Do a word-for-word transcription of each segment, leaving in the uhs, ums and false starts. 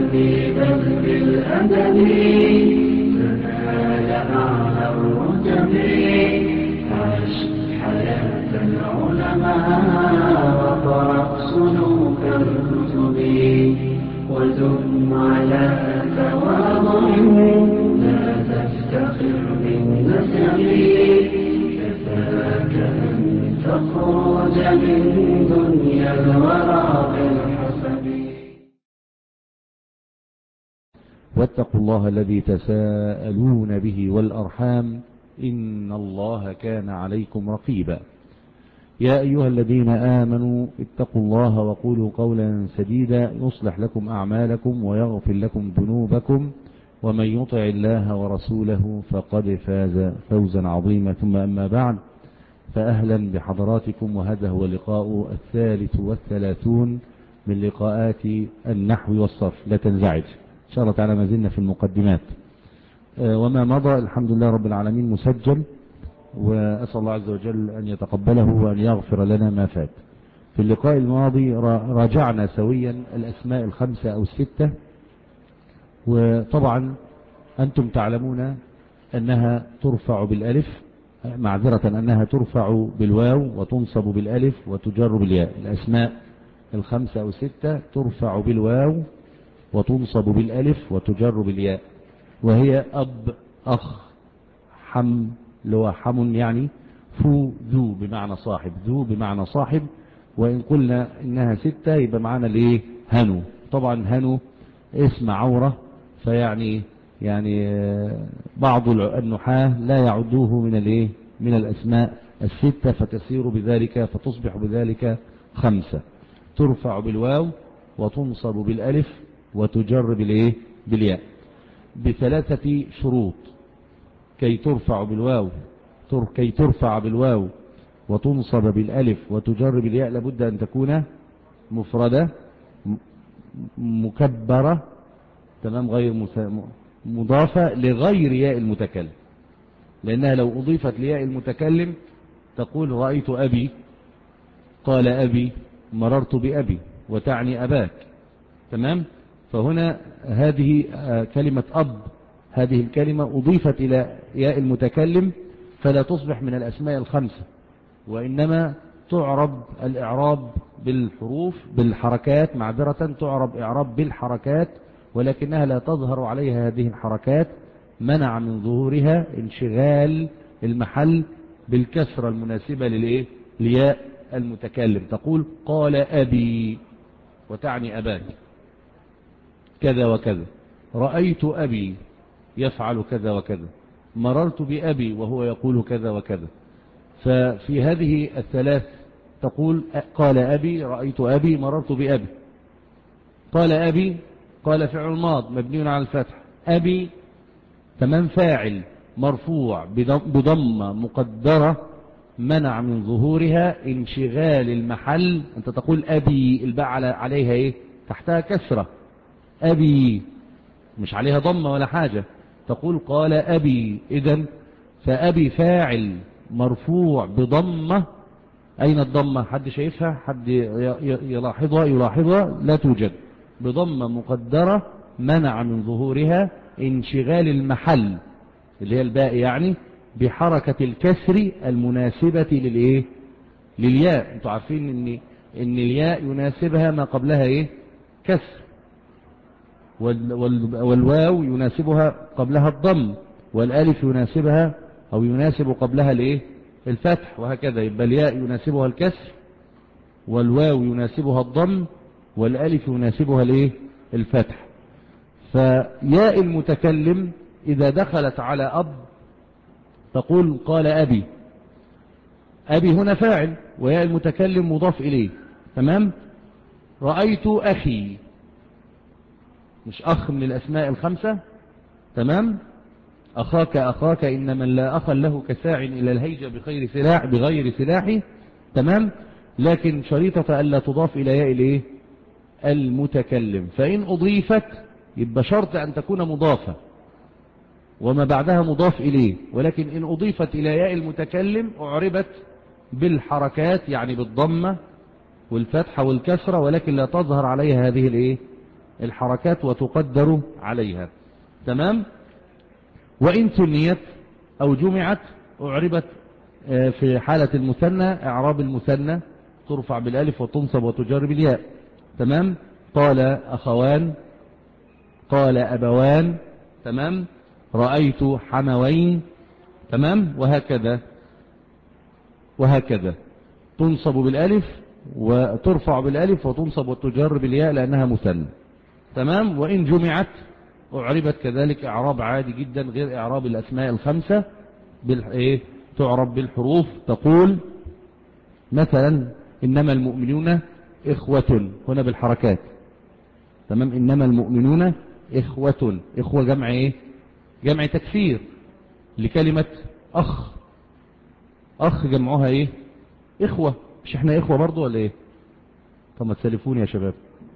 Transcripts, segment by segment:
في بذل الأدب تنال أعلى الرتب. عش حياة العلماء وقرأ سلوك الكتب وزم على تواضع لا تفتخر بالنسب. كفاك أن تخرج من دنيا الورى بالحسب. واتقوا الله الذي تساءلون به والأرحام إن الله كان عليكم رقيبا. يا أيها الذين آمنوا اتقوا الله وقولوا قولا سديدا يصلح لكم أعمالكم ويغفر لكم ذنوبكم ومن يطع الله ورسوله فقد فاز فوزا عظيما. ثم أما بعد، فأهلا بحضراتكم، وهذا هو اللقاء الثالث والثلاثون من لقاءات النحو والصرف. لا تنزعج إن شاء الله تعالى، ما زلنا في المقدمات. وما مضى الحمد لله رب العالمين مسجل، وأسأل الله عز وجل أن يتقبله وأن يغفر لنا ما فات. في اللقاء الماضي راجعنا سويا الأسماء الخمسة أو الستة، وطبعا أنتم تعلمون أنها ترفع بالألف، معذرة أنها ترفع بالواو وتنصب بالألف وتجر بالياء. الأسماء الخمسة أو الستة ترفع بالواو وتنصب بالألف وتجر بالياء، وهي أب، أخ، حم لو حم يعني، فو، ذو بمعنى صاحب، ذو بمعنى صاحب. وإن قلنا إنها ستة يبقى معنا ليه هنو. طبعا هنو اسم عورة، فيعني يعني بعض النحاة لا يعدوه من الايه من الأسماء الستة، فتسير بذلك فتصبح بذلك خمسة. ترفع بالواو وتنصب بالألف وتجر بالايه بالياء بثلاثة شروط. كي ترفع بالواو كي ترفع بالواو وتنصب بالألف وتجر بالياء لابد أن تكون مفردة مكبرة، تمام، غير مضافة لغير ياء المتكلم، لأنها لو أضيفت لياء المتكلم تقول رأيت أبي، قال أبي، مررت بأبي، وتعني أباك، تمام. فهنا هذه كلمة أب، هذه الكلمة أضيفت إلى ياء المتكلم فلا تصبح من الأسماء الخمسة، وإنما تعرب الإعراب بالحروف بالحركات، معذرة تعرب إعراب بالحركات، ولكنها لا تظهر عليها هذه الحركات، منع من ظهورها انشغال المحل بالكسرة المناسبة للإيه لياء المتكلم. تقول قال أبي وتعني أباك كذا وكذا، رأيت أبي يفعل كذا وكذا، مررت بأبي وهو يقول كذا وكذا. ففي هذه الثلاث تقول قال أبي، رأيت أبي، مررت بأبي. قال أبي، قال فعل ماض مبني على الفتح، أبي تمام فاعل مرفوع بضمة مقدرة منع من ظهورها انشغال المحل. أنت تقول أبي، الباء عليها إيه تحتها كسرة، أبي مش عليها ضمة ولا حاجة، تقول قال أبي. إذن فأبي فاعل مرفوع بضمة. أين الضمة؟ حد شايفها؟ حد يلاحظها؟ يلاحظها لا توجد، بضمة مقدرة منع من ظهورها انشغال المحل اللي هي الباء يعني بحركة الكسر المناسبة للإيه للياء. انتوا عارفين ان ان الياء يناسبها ما قبلها ايه كسر، والواو يناسبها قبلها الضم، والالف يناسبها او يناسب قبلها الايه الفتح، وهكذا. يبقى الياء يناسبها الكسر، والواو يناسبها الضم، والالف يناسبها الايه الفتح. فياء المتكلم اذا دخلت على اب تقول قال ابي. ابي هنا فاعل وياء المتكلم مضاف اليه، تمام. رأيت اخي، مش اخ من الاسماء الخمسة، تمام. اخاك اخاك ان من لا اخا له كساع الى الهيجة بغير سلاح بغير سلاح، تمام. لكن شريطة الا تضاف الى ياء الايه المتكلم. فان اضيفت يبقى شرط ان تكون مضافة وما بعدها مضاف اليه، ولكن ان اضيفت الى ياء المتكلم اعربت بالحركات يعني بالضمة والفتحة والكسرة، ولكن لا تظهر عليها هذه الايه الحركات وتقدر عليها. تمام. وإن ثنيت أو جمعت أعربت في حالة المثنى إعراب المثنى، ترفع بالالف وتنصب وتجر بالياء. تمام. قال أخوان، قال أبوان. تمام. رأيت حموين. تمام. وهكذا وهكذا تنصب بالالف وترفع بالالف وتنصب وتجر بالياء لأنها مثنى. تمام. وإن جمعت أعربت كذلك إعراب عادي جدا غير إعراب الأسماء الخمسة، بالإيه؟ تعرب بالحروف. تقول مثلا إنما المؤمنون إخوة، هنا بالحركات. تمام. إنما المؤمنون إخوة، إخوة جمع إيه؟ جمع تكسير لكلمة أخ. أخ جمعها إيه؟ إخوة. مش إحنا إخوة برضو ولا إيه؟ طب ما تسلفوني يا شباب.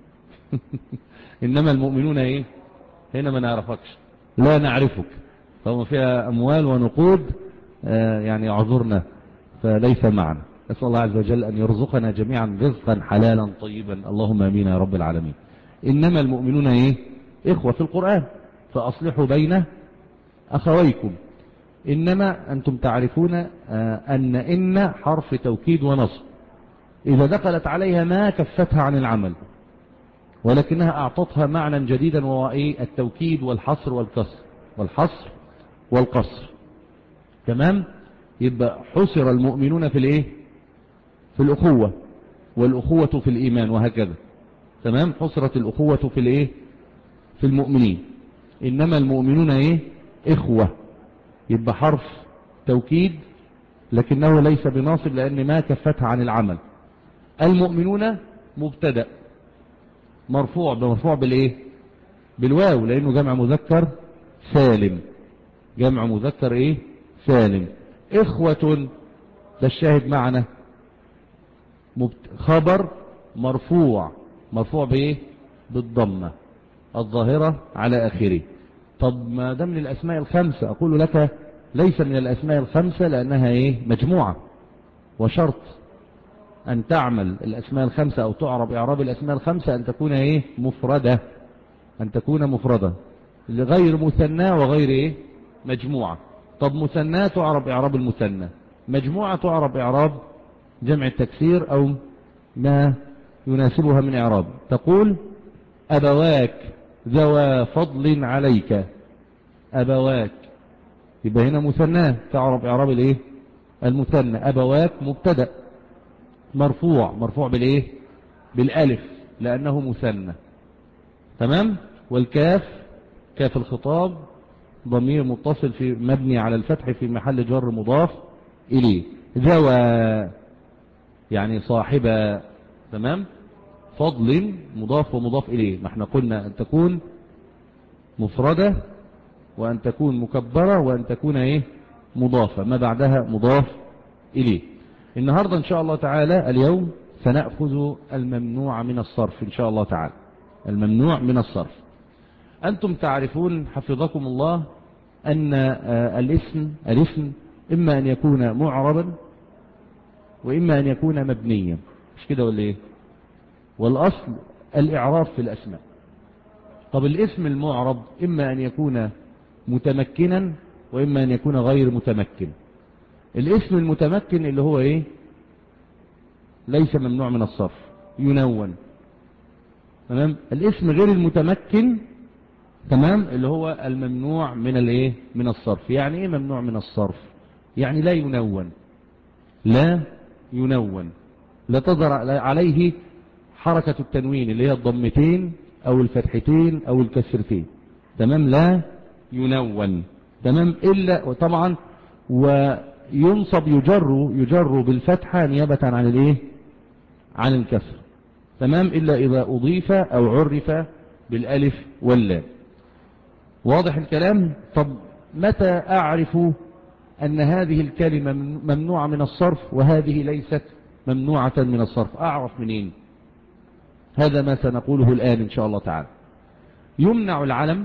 إنما المؤمنون إيه؟ هنا ما نعرفكش، لا نعرفك. طبعا فيها أموال ونقود، آه يعني اعذرنا فليس معنا. أسأل الله عز وجل أن يرزقنا جميعا رزقا حلالا طيبا، اللهم آمين يا رب العالمين. إنما المؤمنون إيه؟ إخوة في القرآن، فأصلحوا بين أخويكم. إنما أنتم تعرفون آه أن إن حرف توكيد ونصب، إذا دخلت عليها ما كفتها عن العمل، ولكنها أعطتها معنى جديدا وهو إيه؟ التوكيد والحصر والكسر، والحصر والقصر. تمام. يبقى حصر المؤمنون في الإيه؟ في الأخوة، والأخوة في الإيمان، وهكذا. تمام. حصرت الأخوة في الإيه؟ في المؤمنين. إنما المؤمنون إيه؟ إخوة، يبقى حرف توكيد لكنه ليس بناصب لأن ما كفتها عن العمل. المؤمنون مبتدأ مرفوع، بمرفوع بالإيه؟ بالواو، لأنه جمع مذكر سالم، جمع مذكر إيه؟ سالم. إخوة ده الشاهد معنا، خبر مرفوع، مرفوع بإيه؟ بالضمة الظاهرة على آخره. طب ما ده من الأسماء الخمسة، أقول لك ليس من الأسماء الخمسة لأنها إيه؟ مجموعة، وشرط أن تعمل الأسماء الخمسة أو تعرب إعراب الأسماء الخمسة أن تكون إيه؟ مفردة، أن تكون مفردة لغير مثنى وغير إيه؟ مجموعة. طب مثنى تعرب إعراب المثنى، مجموعة تعرب إعراب جمع التكسير أو ما يناسبها من إعراب. تقول أبواك ذوى فضل عليك، أبواك يبقى هنا مثنى تعرب إعراب الإيه؟ المثنى. أبواك مبتدأ مرفوع، مرفوع بالإيه؟ بالألف لأنه مثنى. تمام. والكاف كاف الخطاب ضمير متصل في مبني على الفتح في محل جر مضاف إليه. ذوى يعني صاحبة. تمام. فضل مضاف ومضاف إليه، ما احنا قلنا أن تكون مفردة وأن تكون مكبرة وأن تكون إيه؟ مضافة، ما بعدها مضاف إليه. النهاردة إن شاء الله تعالى اليوم سنأخذ الممنوع من الصرف إن شاء الله تعالى، الممنوع من الصرف. أنتم تعرفون حفظكم الله أن الاسم الاسم إما أن يكون معربا وإما أن يكون مبنيا، مش كده ولا إيه؟ والأصل الإعراب في الأسماء. طب الاسم المعرب إما أن يكون متمكنا وإما أن يكون غير متمكن. الاسم المتمكن اللي هو إيه؟ ليس ممنوع من الصرف، ينون. تمام. الاسم غير المتمكن تمام اللي هو الممنوع من الايه؟ من الصرف. يعني ايه ممنوع من الصرف؟ يعني لا ينون، لا ينون، لا تظهر عليه حركة التنوين اللي هي الضمتين او الفتحتين او الكسرتين. تمام. لا ينون. تمام. الا وطبعا وينصب يجر يجر بالفتحة نيابة عن الايه؟ عن الكسر. تمام. الا اذا اضيف او عرف بالالف واللام. واضح الكلام؟ طب متى أعرف أن هذه الكلمة ممنوعة من الصرف وهذه ليست ممنوعة من الصرف؟ أعرف منين؟ هذا ما سنقوله الآن إن شاء الله تعالى. يمنع العلم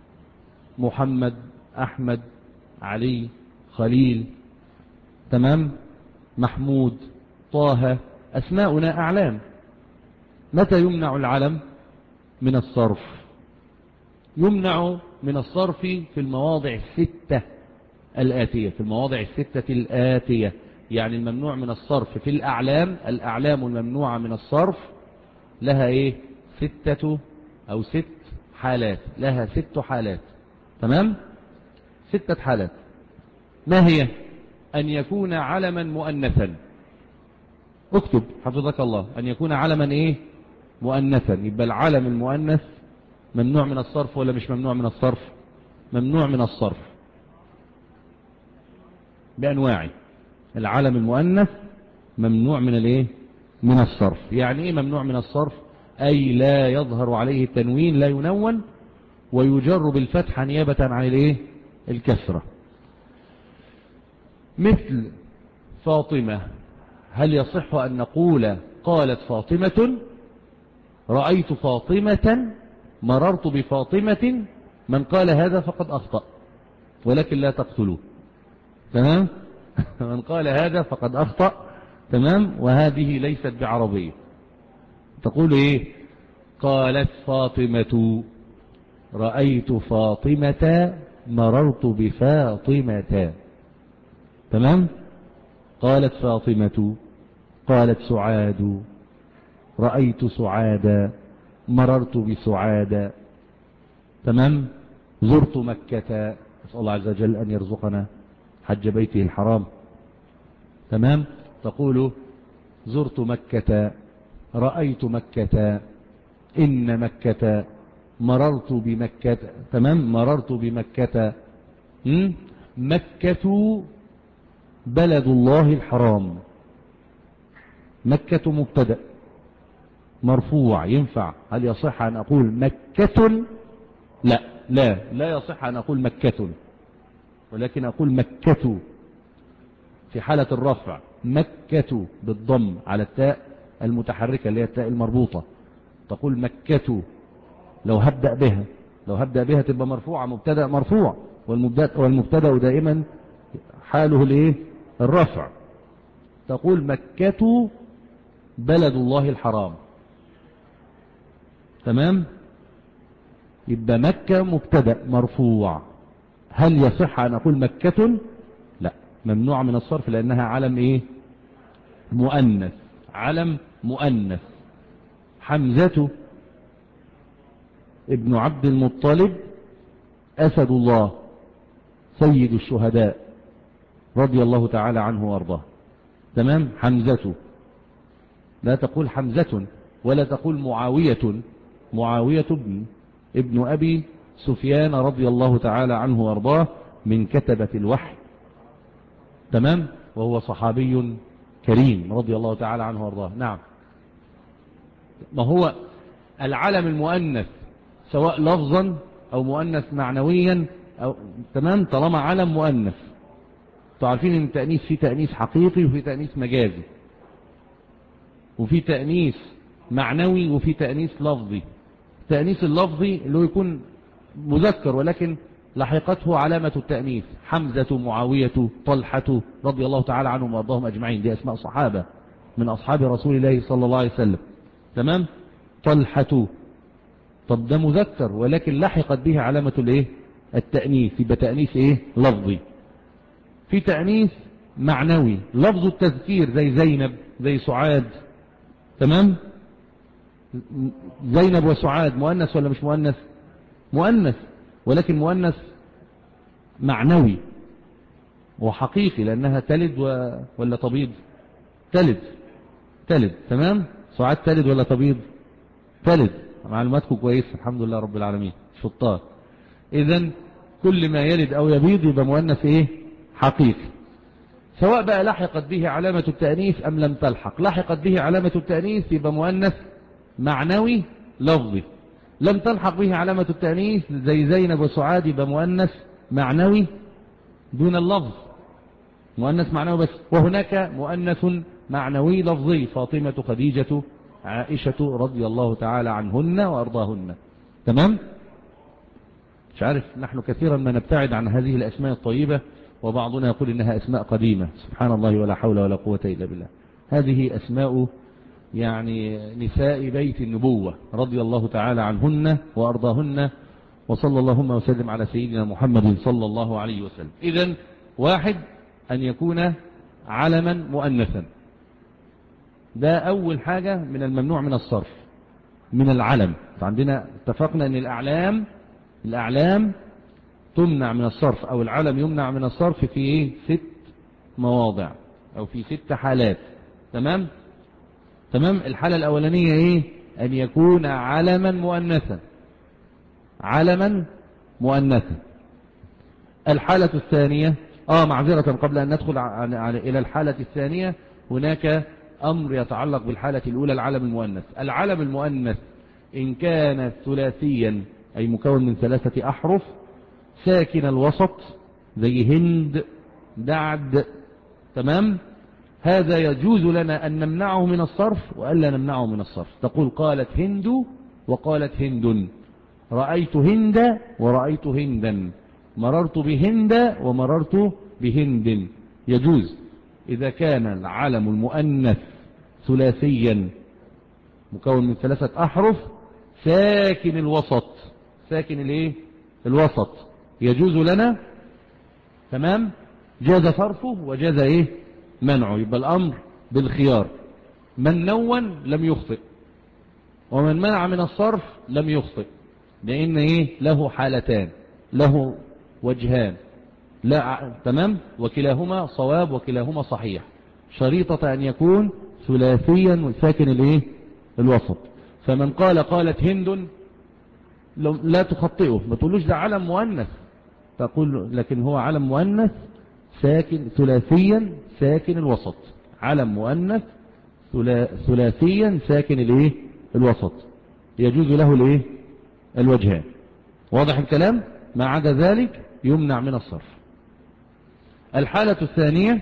محمد، أحمد، علي، خليل، تمام، محمود، طه، أسماؤنا أعلام. متى يمنع العلم؟ من الصرف. يمنع من الصرف في المواضع الستة الآتية، في المواضع الستة الآتية، يعني الممنوع من الصرف في الأعلام. الأعلام الممنوعة من الصرف لها إيه؟ ستة أو ست حالات، لها ست حالات. تمام؟ ستة حالات. ما هي؟ أن يكون علما مؤنثا. اكتب حفظك الله، أن يكون علما إيه؟ مؤنثا. يبقى العلم المؤنث ممنوع من الصرف ولا مش ممنوع من الصرف؟ ممنوع من الصرف بأنواعه. العلم المؤنث ممنوع من الايه؟ من الصرف. يعني ايه ممنوع من الصرف؟ اي لا يظهر عليه التنوين، لا ينون، ويجر بالفتحة نيابة عن الايه؟ الكسرة. مثل فاطمة، هل يصح ان نقول قالت فاطمة؟ رأيت فاطمة، مررت بفاطمة. من قال هذا فقد أخطأ، ولكن لا تقتلوه. تمام؟ من قال هذا فقد أخطأ. تمام؟ وهذه ليست بعربية. تقول إيه؟ قالت فاطمة، رأيت فاطمة، مررت بفاطمة. تمام؟ قالت فاطمة، قالت سعاد، رأيت سعادا، مررت بسعادا. تمام؟ زرت مكة، أسأل الله عز وجل أن يرزقنا حج بيته الحرام. تمام؟ تقول زرت مكة، رأيت مكة، إن مكة، مررت بمكة. تمام؟ مررت بمكة. م? مكة بلد الله الحرام. مكة مبتدأ مرفوع، ينفع؟ هل يصح أن أقول مكة؟ لا لا لا يصح أن أقول مكة، ولكن أقول مكة في حالة الرفع. مكة بالضم على التاء المتحركة اللي هي التاء المربوطة. تقول مكة. لو هبدأ بها لو هبدأ بها تبقى مرفوعة، مبتدأ مرفوع، والمبتدأ, والمبتدأ دائما حاله الايه؟ الرفع. تقول مكة بلد الله الحرام. تمام؟ يبقى مكة مبتدأ مرفوع. هل يصح أن أقول مكة؟ لا، ممنوع من الصرف لأنها علم إيه؟ مؤنث. علم مؤنث. حمزة ابن عبد المطلب أسد الله سيد الشهداء رضي الله تعالى عنه وارضاه. تمام؟ حمزة. لا تقول حمزة، ولا تقول معاوية. معاوية ابن ابن أبي سفيان رضي الله تعالى عنه وارضاه، من كتبة الوحي. تمام؟ وهو صحابي كريم رضي الله تعالى عنه وارضاه. نعم. ما هو العلم المؤنث سواء لفظا أو مؤنث معنويا أو تمام، طالما علم مؤنث. تعرفين ان التأنيث في تأنيث حقيقي وفي تأنيث مجازي، وفي تأنيث معنوي وفي تأنيث لفظي. التأنيث اللفظي اللي هو يكون مذكر ولكن لحقته علامة التأنيث. حمزة، معاوية، طلحة رضي الله تعالى عنهم وارضاهم أجمعين، دي أسماء صحابة من أصحاب رسول الله صلى الله عليه وسلم. تمام؟ طلحة، طب ده مذكر ولكن لحقت به علامة الايه؟ التأنيث، يبقى تأنيث ايه؟ لفظي. في تأنيث معنوي لفظ التذكير، زي زينب، زي سعاد. تمام؟ زينب وسعاد مؤنث ولا مش مؤنث؟ مؤنث، ولكن مؤنث معنوي وحقيقي، لأنها تلد و... ولا تبيض؟ تلد تلد. تمام؟ سعاد تلد ولا تبيض؟ تلد. معلوماتكم كويسة الحمد لله رب العالمين، شطار. إذن كل ما يلد أو يبيض يبقى مؤنث إيه؟ حقيقي. سواء بقى لحقت به علامة التأنيث أم لم تلحق. لحقت به علامة التأنيث يبقى مؤنث معنوي لفظي. لم تلحق به علامة التأنيث زي زينب وسعاد يبقى مؤنث معنوي دون اللفظ، مؤنث معنوي بس. وهناك مؤنث معنوي لفظي، فاطمة، خديجة، عائشة رضي الله تعالى عنهن وأرضاهن. تمام؟ مش عارف، نحن كثيرا ما نبتعد عن هذه الأسماء الطيبة، وبعضنا يقول إنها أسماء قديمة. سبحان الله، ولا حول ولا قوة إلا بالله. هذه أسماء يعني نساء بيت النبوة رضي الله تعالى عنهن وأرضاهن، وصلى اللهم وسلم على سيدنا محمد صلى الله عليه وسلم. إذن واحد أن يكون علما مؤنثا، ده أول حاجة من الممنوع من الصرف من العلم. فعندنا اتفقنا أن الأعلام الأعلام تمنع من الصرف، أو العلم يمنع من الصرف في إيه؟ ست مواضع أو في ست حالات. تمام تمام الحالة الأولانية إيه؟ أن يكون علما مؤنثا، علما مؤنثا. الحالة الثانية آه معذرة قبل أن ندخل على على إلى الحالة الثانية، هناك أمر يتعلق بالحالة الأولى، العلم المؤنث. العلم المؤنث إن كان ثلاثيا أي مكون من ثلاثة أحرف ساكن الوسط زي هند دعد، تمام، هذا يجوز لنا أن نمنعه من الصرف وألا نمنعه من الصرف. تقول قالت هند وقالت هند، رأيت هند ورأيت هندا، مررت بهند ومررت بهند. يجوز إذا كان العلم المؤنث ثلاثيا مكون من ثلاثة أحرف ساكن الوسط، ساكن الايه؟ الوسط، يجوز لنا. تمام، جاز صرفه وجاز ايه؟ منعه. يبقى الأمر بالخيار، من نون لم يخطئ ومن منع من الصرف لم يخطئ، لأن ايه؟ له حالتان، له وجهان، لا تمام، وكلاهما صواب وكلاهما صحيح، شريطة أن يكون ثلاثيا ساكن الايه؟ الوسط. فمن قال قالت هند لا تخطئه، ما تقولوش ده علم مؤنث، تقول لكن هو علم مؤنث ساكن ثلاثيا ساكن الوسط، علم مؤنث ثلاثيا ساكن الايه؟ الوسط، يجوز له الايه؟ الوجهان. واضح الكلام؟ ما عدا ذلك يمنع من الصرف. الحالة الثانية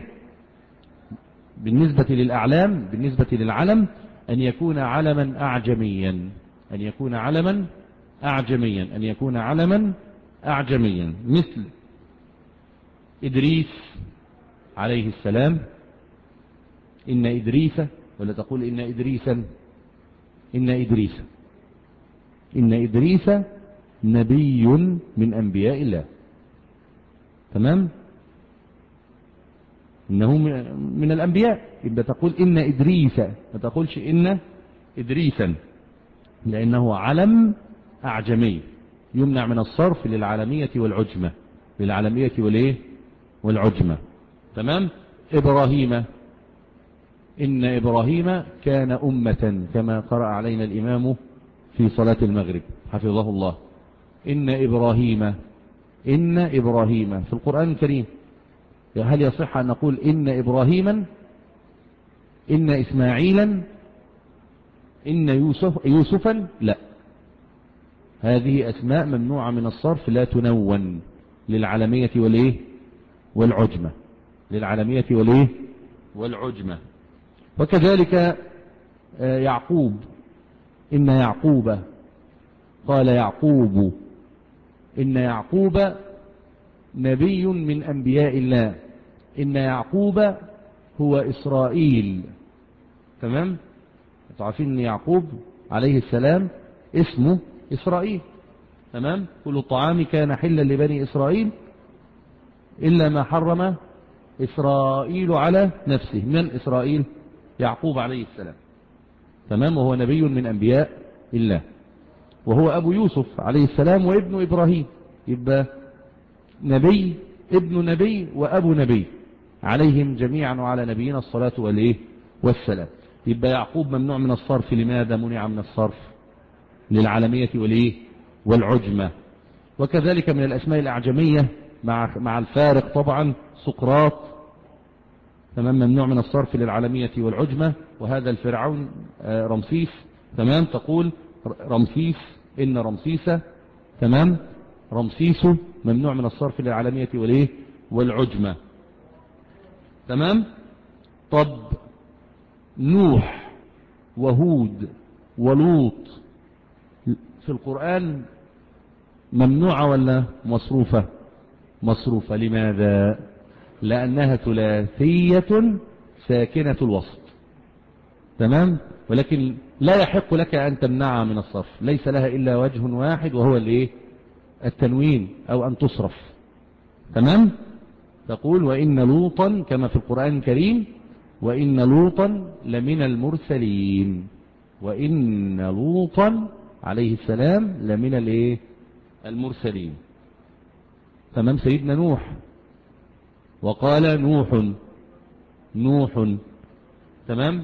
بالنسبة للأعلام، بالنسبة للعلم أن يكون علما أعجميا، أن يكون علما أعجميا أن يكون علما أعجميا مثل إدريس عليه السلام، إن إدريس، ولا تقول إن إدريسا، إن إدريس، إن إدريس نبي من أنبياء الله. تمام، إنه من الأنبياء، يبقى تقول إن إدريس، ما تقولش إن إدريسا، لأنه علم أعجمي يمنع من الصرف للعالمية والعجمة، للعالمية والإيه؟ والعجمة. تمام. إبراهيم، إن إبراهيم كان أمة كما قرأ علينا الإمام في صلاة المغرب حفظه الله. إن إبراهيم، إن إبراهيم في القرآن الكريم، هل يصح أن نقول إن إبراهيما، إن إسماعيلا، إن يوسف يوسفا؟ لا، هذه أسماء ممنوعة من الصرف، لا تنون للعالمية والإيه؟ والعجمة، للعالمية والإيه؟ والعجمة. وكذلك يعقوب، إن يعقوب، قال يعقوب، إن يعقوب نبي من أنبياء الله، إن يعقوب هو إسرائيل. تمام، تعرفين أن يعقوب عليه السلام اسمه إسرائيل. تمام، كل الطعام كان حلا لبني إسرائيل إلا ما حرم إسرائيل على نفسه. من إسرائيل؟ يعقوب عليه السلام. تمام، وهو نبي من أنبياء الله، وهو أبو يوسف عليه السلام وابن إبراهيم، يبقى نبي ابن نبي وأبو نبي عليهم جميعا وعلى نبينا الصلاة والإيه؟ والسلام. يبقى يعقوب ممنوع من الصرف. لماذا منع من الصرف؟ للعالمية والإيه؟ والعجمة. وكذلك من الأسماء الأعجمية مع مع الفارق طبعا سقراط، تمام، ممنوع من الصرف للعالمية والعجمة. وهذا الفرعون رمسيس، تمام، تقول رمسيس، إن رمسيس، تمام، رمسيس ممنوع من الصرف للعالمية والإيه؟ والعجمة. تمام. طب نوح وهود ولوط في القرآن ممنوعة ولا مصروفة؟ مصروفة. لماذا؟ لأنها ثلاثية ساكنة الوسط. تمام، ولكن لا يحق لك أن تمنعها من الصرف، ليس لها إلا وجه واحد وهو الايه التنوين أو أن تصرف. تمام. تقول وإن لوطا كما في القرآن الكريم، وإن لوطا لمن المرسلين، وإن لوطا عليه السلام لمن الايه المرسلين. تمام. سيدنا نوح، وقال نوح نوح. تمام.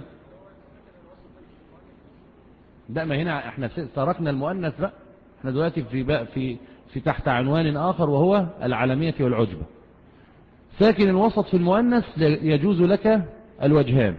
لا، ما هنا احنا تركنا المؤنث بقى، احنا دلوقتي في بقى في في تحت عنوان آخر وهو العالمية والعجبة. ساكن الوسط في المؤنث يجوز لك الوجهان،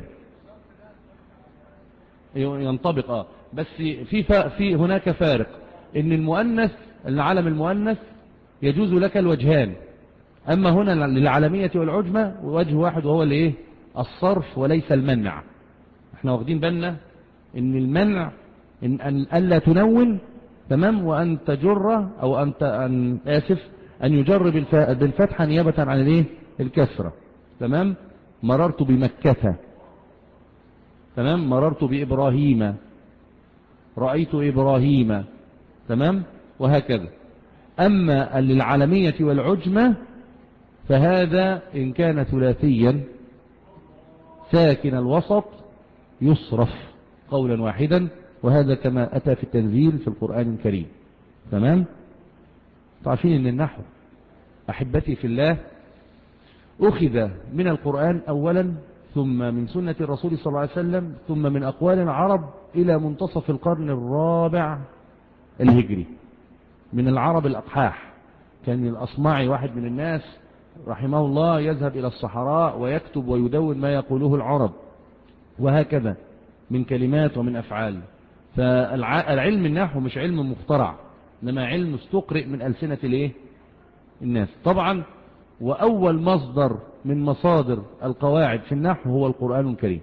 ينطبق اه بس في في هناك فارق، ان المؤنث العلم المؤنث يجوز لك الوجهان، اما هنا للعالمية والعجمة وجه واحد وهو الايه الصرف وليس المنع. احنا واخدين بالنا ان المنع ان ان الا تنون. تمام. وان تجر او ان ان اسف ان يجر بالفتحة نيابة عن الايه الكسرة. تمام. مررت بمكة. تمام. مررت بإبراهيم، رأيت إبراهيم. تمام. وهكذا. أما للعالمية والعجمة فهذا إن كان ثلاثيا ساكن الوسط يصرف قولا واحدا، وهذا كما أتى في التنزيل في القرآن الكريم. تمام. تعرفين أن النحو أحبتي في الله أخذ من القرآن أولا، ثم من سنة الرسول صلى الله عليه وسلم، ثم من أقوال العرب إلى منتصف القرن الرابع الهجري من العرب الأقحاح. كان الأصمعي واحد من الناس رحمه الله يذهب إلى الصحراء ويكتب ويدون ما يقوله العرب، وهكذا من كلمات ومن أفعال. فالعلم النحو مش علم مخترع، إنما علم استقرئ من ألسنة الايه الناس. طبعا وأول مصدر من مصادر القواعد في النحو هو القرآن الكريم.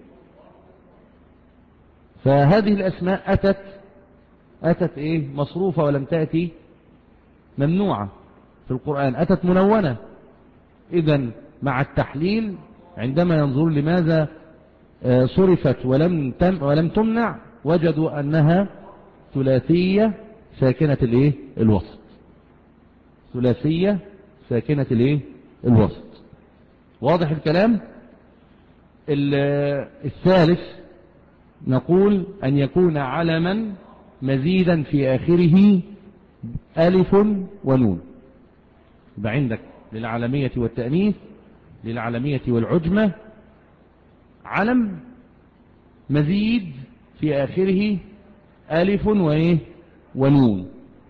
فهذه الأسماء أتت أتت إيه مصروفة ولم تأتي ممنوعة في القرآن، أتت منونة. إذن مع التحليل عندما ينظر لماذا صرفت ولم تم ولم تمنع، وجدوا أنها ثلاثية ساكنة الايه الوسط، ثلاثية ساكنة الايه الوسط. واضح الكلام. الثالث نقول أن يكون علما مزيدا في آخره ألف ونون. يبقى عندك للعالمية والتأنيث، للعالمية والعجمة، علم مزيد في آخره ألف وإيه ونون.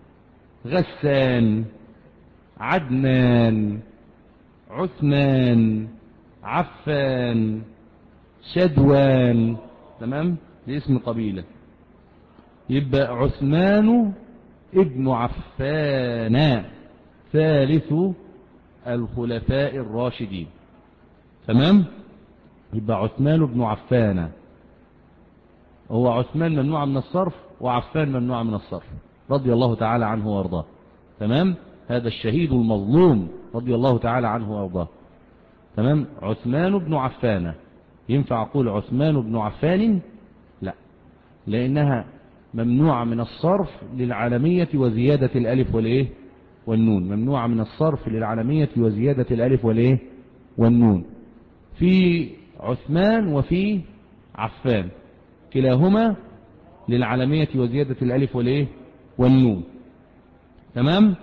غسان، عدنان، عثمان، عفان، شدوان. تمام. دي اسم قبيلة. يبقى عثمان ابن عفان ثالث الخلفاء الراشدين. تمام. يبقى عثمان بن عفان. هو عثمان ممنوع من الصرف وعفان ممنوع من الصرف رضي الله تعالى عنه وارضاه. تمام. هذا الشهيد المظلوم رضي الله تعالى عنه وارضاه. تمام. عثمان بن عفان. ينفع أقول عثمان بن عفان؟ لا، لأنها ممنوعة من الصرف للعالمية وزيادة الألف والإيه والنون. ممنوعة من الصرف للعالمية وزيادة الألف والإيه والنون في عثمان وفي عفان، كلاهما للعالمية وزيادة الألف والإيه والنون. تمام.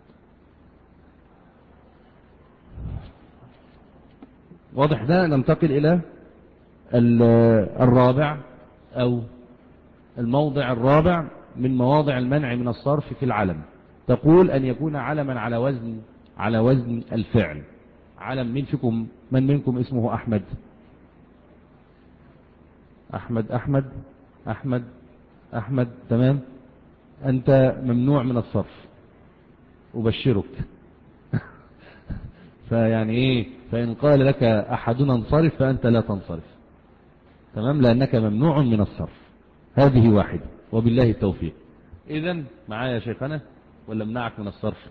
واضح ده. ننتقل إلى الرابع أو الموضع الرابع من مواضع المنع من الصرف في العلم. تقول أن يكون علما على وزن على وزن الفعل. علم. من فيكم من منكم اسمه أحمد؟ أحمد أحمد أحمد أحمد. تمام. أنت ممنوع من الصرف أبشرك. فيعني إيه؟ فإن قال لك أحدنا انصرف فأنت لا تنصرف. تمام. لأنك ممنوع من الصرف. هذه واحدة وبالله التوفيق. إذن معايا يا شيخنا ولا منعك من الصرف؟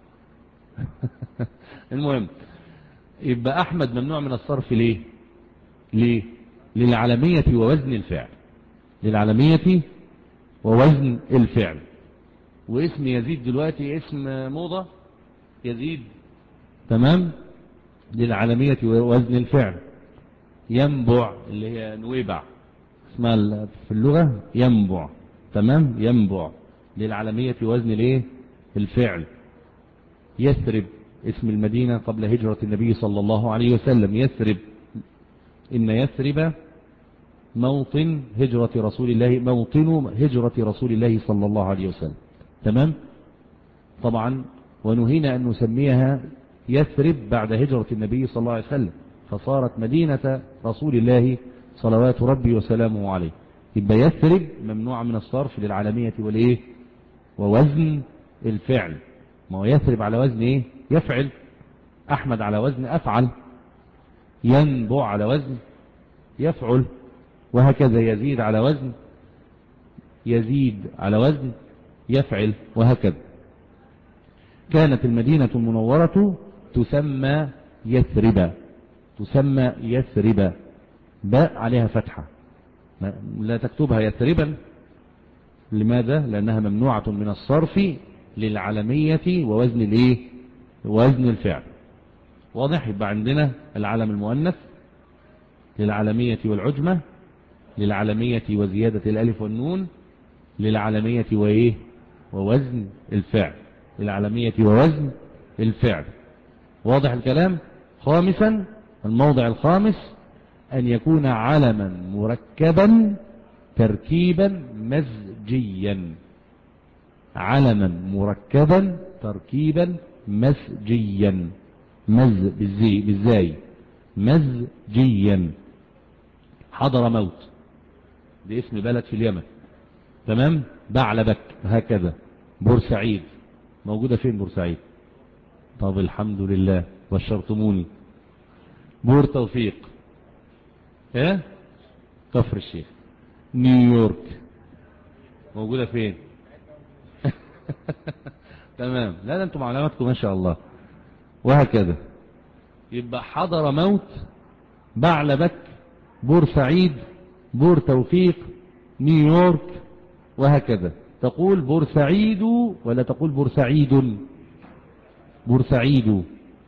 المهم، يبقى أحمد ممنوع من الصرف ليه؟ ليه؟ للعالمية ووزن الفعل. للعالمية ووزن الفعل. واسم يزيد دلوقتي اسم موضة، يزيد تمام للعالمية ووزن الفعل. ينبع اللي هي نويبع اسمها في اللغة ينبع، تمام، ينبع للعالمية وزن الايه الفعل. يثرب اسم المدينة قبل هجرة النبي صلى الله عليه وسلم. يثرب، إن يثرب موطن هجرة رسول الله، موطن هجرة رسول الله صلى الله عليه وسلم، تمام. طبعا ونهينا أن نسميها يثرب بعد هجرة النبي صلى الله عليه وسلم، فصارت مدينة رسول الله صلوات ربي وسلامه عليه. يبقى يثرب ممنوع من الصرف للعالمية والايه ووزن الفعل. ما هو يثرب على وزن ايه يفعل، احمد على وزن افعل، ينبع على وزن يفعل، وهكذا يزيد على وزن يزيد على وزن يفعل، وهكذا. كانت المدينة المنورة تسمى يثرب، تسمى يثرب، باء عليها فتحة، لا تكتبها يثربا. لماذا؟ لأنها ممنوعة من الصرف للعلمية ووزن الايه وزن الفعل. واضح؟ يبقى عندنا العلم المؤنث للعلمية والعجمة، للعلمية وزيادة الالف والنون، للعلمية وايه ووزن الفعل، للعلمية ووزن الفعل. واضح الكلام؟ خامسا، الموضع الخامس أن يكون علما مركبا تركيبا مزجيا، علما مركبا تركيبا مزجيا، مز بالزي بالزاي مزجيا. حضر موت دي اسم بلد في اليمن، تمام. بعلبك هكذا. بورسعيد موجودة فين بورسعيد؟ طب الحمد لله بشرتموني. بور توفيق ايه كفر الشيخ. نيويورك موجودة فين؟ تمام. لا لا انتم معلوماتكم ما شاء الله. وهكذا. يبقى حضر موت، بعلبك، بورسعيد، بور توفيق، نيويورك، وهكذا. تقول بورسعيد ولا تقول بورسعيد؟ بورسعيد.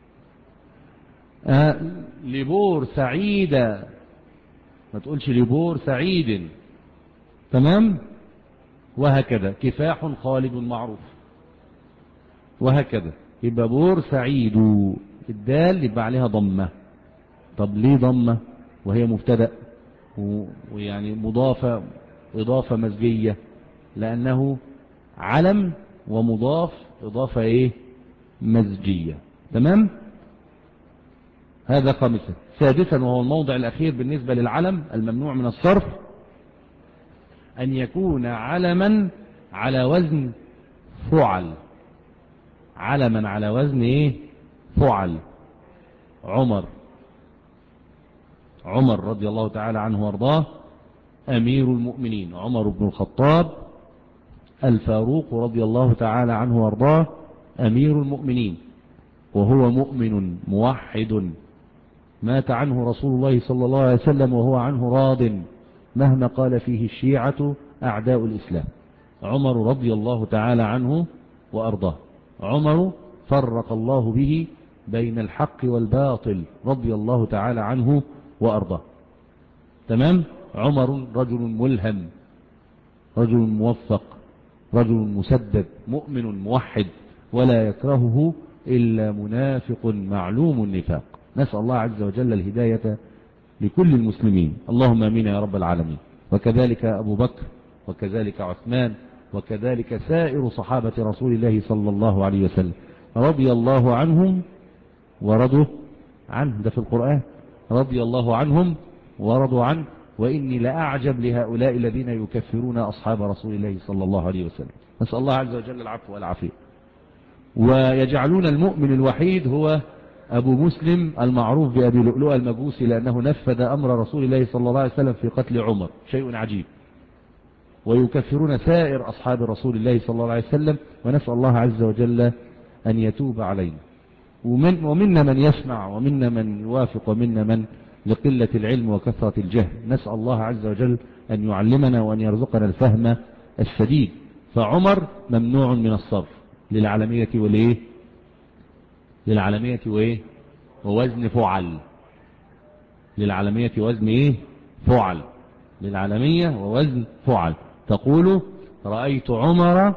آه لبور سعيد، ما تقولش لبور سعيد، تمام. وهكذا. كفاح خالد معروف، وهكذا. يبقى بور سعيد الدال يبقى عليها ضمة. طب ليه ضمة وهي مبتدأ ويعني مضافة إضافة مزجية؟ لأنه علم ومضاف إضافة إيه مزجية، تمام. هذا خامسا. سادسا وهو الموضع الأخير بالنسبة للعلم الممنوع من الصرف، أن يكون علما على وزن فعل، علما على وزن إيه فعل. عمر، عمر رضي الله تعالى عنه وارضاه أمير المؤمنين، عمر بن الخطاب الفاروق رضي الله تعالى عنه وارضاه أمير المؤمنين، وهو مؤمن موحد مات عنه رسول الله صلى الله عليه وسلم وهو عنه راض مهما قال فيه الشيعة أعداء الإسلام. عمر رضي الله تعالى عنه وأرضاه. عمر فرق الله به بين الحق والباطل رضي الله تعالى عنه وأرضاه، تمام. عمر رجل ملهم، رجل موفق، رجل مسدد، مؤمن موحد، ولا يكرهه إلا منافق معلوم النفاق. نسأل الله عز وجل الهداية لكل المسلمين، اللهم امين يا رب العالمين. وكذلك أبو بكر، وكذلك عثمان، وكذلك سائر صحابة رسول الله صلى الله عليه وسلم رضي الله عنهم ورضوا عنه، ده في القرآن، رضي الله عنهم ورضوا عنه. وإني لأعجب لهؤلاء الذين يكفرون أصحاب رسول الله صلى الله عليه وسلم. نسأل الله عز وجل العفو والعافية. ويجعلون المؤمن الوحيد هو أبو مسلم المعروف بأبي لؤلؤ المجوسي، لأنه نفذ أمر رسول الله صلى الله عليه وسلم في قتل عمر، شيء عجيب. ويكفرون سائر أصحاب رسول الله صلى الله عليه وسلم، ونسأل الله عز وجل أن يتوب علينا. ومن ومنا من يسمع، ومنا من يوافق، ومنا من لقلة العلم وكثرة الجهل. نسأل الله عز وجل أن يعلمنا وأن يرزقنا الفهم السديد. فعمر ممنوع من الصرف للعالمية والإيه؟ للعالمية وإيه؟ ووزن فعل. للعالمية وزن إيه؟ فعل. للعالمية ووزن فعل. تقول رأيت عمر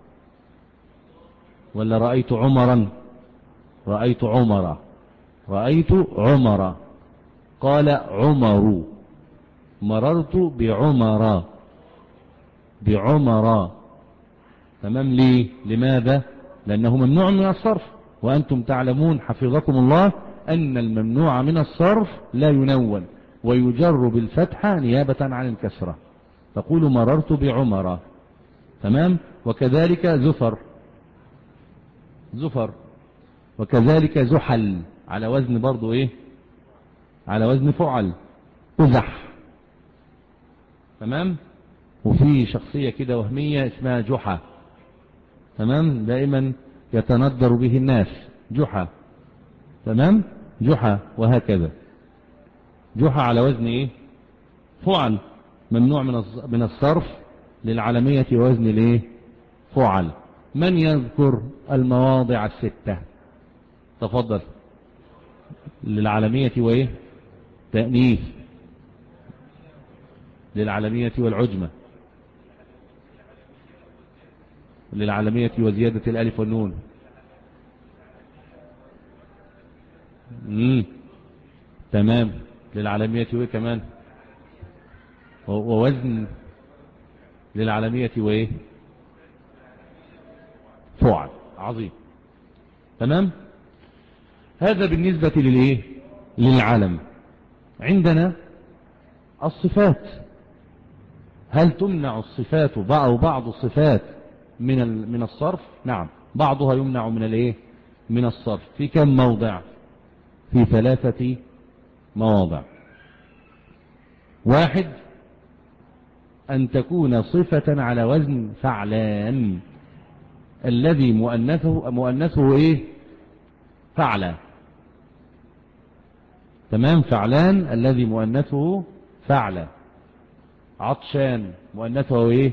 ولا رأيت عمرا؟ رأيت عمر. رأيت عمر. قال عمر. مررت بعمر. بعمر. تمام. ليه؟ لماذا؟ لأنه ممنوع من الصرف، وأنتم تعلمون حفظكم الله أن الممنوع من الصرف لا ينون ويجر بالفتحة نيابة عن الكسرة. تقول مررت بعمر. تمام. وكذلك زفر. زفر. وكذلك زحل على وزن برضو ايه؟ على وزن فعل. ازح. تمام. وفي شخصية كده وهمية اسمها جحا. تمام. دائما يتندر به الناس. جحا. تمام. جحا. وهكذا. جحا على وزن ايه؟ فعل. ممنوع من الصرف للعالمية وزن الايه؟ فعل. من يذكر المواضع الستة؟ تفضل. للعالمية وايه؟ تأنيث. للعالمية والعجمة. للعالمية وزيادة الألف والنون. امم تمام. للعالمية وايه كمان؟ ووزن. للعالمية وايه؟ فعل. عظيم. تمام. هذا بالنسبة للايه؟ للعالم. عندنا الصفات. هل تمنع الصفات أو بعض الصفات من من الصرف؟ نعم، بعضها يمنع من الايه؟ من الصرف. في كم موضع؟ في ثلاثة مواضع. واحد، أن تكون صفة على وزن فعلان، الذي مؤنثه مؤنثه ايه؟ فعلى. تمام. فعلان الذي مؤنثه فعلى. عطشان مؤنثه ايه؟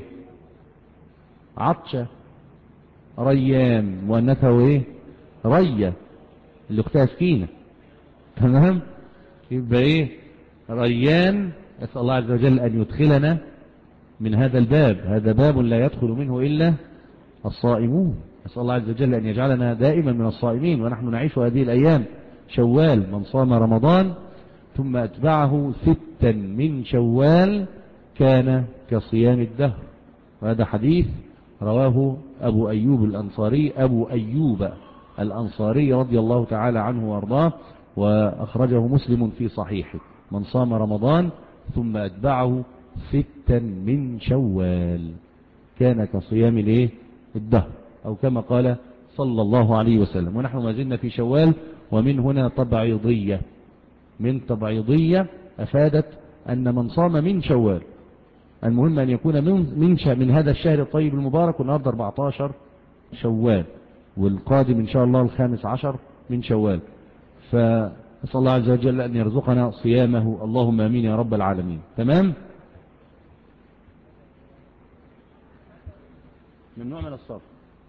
عطشة. ريان مؤنثه ايه؟ رية، اللي اختها سكينة. تمام. يبقى ايه؟ ريان. اسأل الله عز وجل ان يدخلنا من هذا الباب. هذا باب لا يدخل منه الا الصائمون. اسأل الله عز وجل ان يجعلنا دائما من الصائمين، ونحن نعيش هذه الايام. شوال، من صام رمضان ثم اتبعه ستا من شوال كان كصيام الدهر. وهذا حديث رواه أبو أيوب الأنصاري أبو أيوب الأنصاري رضي الله تعالى عنه وارضاه، وأخرجه مسلم في صحيحه. من صام رمضان ثم أتبعه ستا من شوال كان كصيام الايه؟ الدهر، أو كما قال صلى الله عليه وسلم. ونحن ما زلنا في شوال، ومن هنا تبعيضية. من تبعيضية أفادت أن من صام من شوال، المهم أن يكون من من, من هذا الشهر الطيب المبارك. والنهارده أربعة عشر شوال، والقادم إن شاء الله الخامس عشر من شوال. فأسأل الله عز وجل أن يرزقنا صيامه، اللهم آمين يا رب العالمين. تمام. ممنوع من الصرف.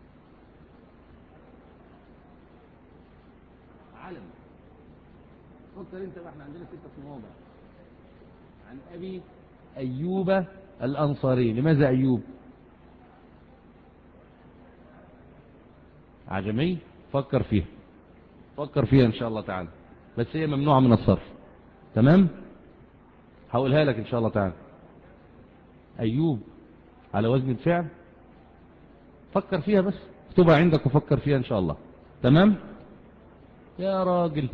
علم. فكر انت بقى، احنا عندنا ستة مواضع. عن أبي أيوب الأنصاري. لماذا أيوب؟ عجمي. فكر فيها، فكر فيها إن شاء الله تعالى، بس هي ممنوعة من الصرف. تمام. هقولها لك إن شاء الله تعالى. أيوب على وزن الفعل. فكر فيها بس، اكتبها عندك وفكر فيها إن شاء الله. تمام يا راجل.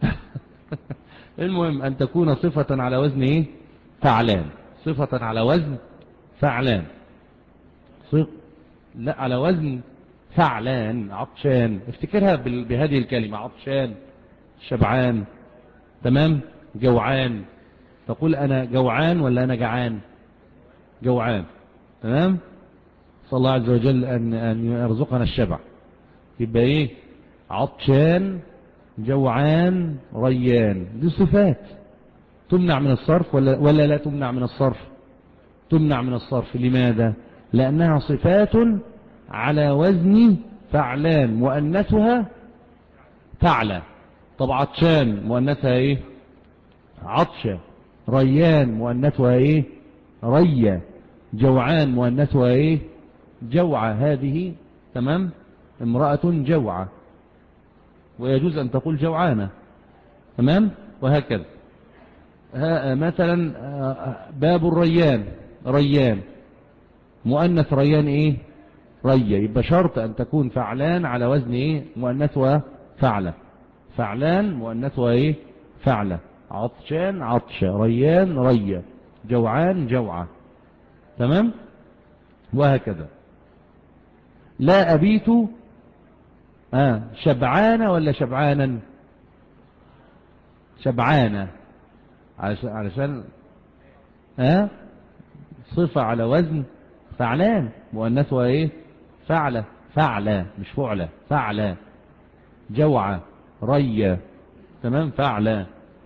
المهم أن تكون صفة على وزن إيه؟ فعلان. صفة على وزن فعلان. صف... لا، على وزن فعلان. عطشان، افتكرها بهذه الكلمة. عطشان، شبعان. تمام. جوعان. تقول أنا جوعان ولا أنا جعان؟ جوعان. تمام. صلى الله عز وجل أن, أن يرزقنا الشبع. يبقى إيه؟ عطشان، جوعان، ريان. دي صفات تمنع من الصرف ولا, ولا لا تمنع من الصرف؟ تمنع من الصرف. لماذا؟ لأنها صفات على وزن فعلان مؤنثها فعلة. طب عطشان مؤنثها ايه؟ عطشة. ريان مؤنثها ايه؟ رية. جوعان مؤنثها ايه؟ جوعة. هذه تمام امرأة جوعة، ويجوز أن تقول جوعانة. تمام. وهكذا مثلا باب الريان، ريان مؤنث ريان ايه؟ رية. يبقى شرط أن تكون فعلان على وزن ايه؟ مؤنثها فعلة. فعلان مؤنثها ايه؟ فعلة. عطشان عطشة. ريان رية. جوعان جوعة. تمام. وهكذا. لا أبيت آه شبعان ولا شبعانا؟ شبعانة علشان, علشان آه صفة على وزن فعلان مؤنثها ايه؟ فعلة. فعلة مش فعلة، فعلة. جوعة رية. تمام. فعلة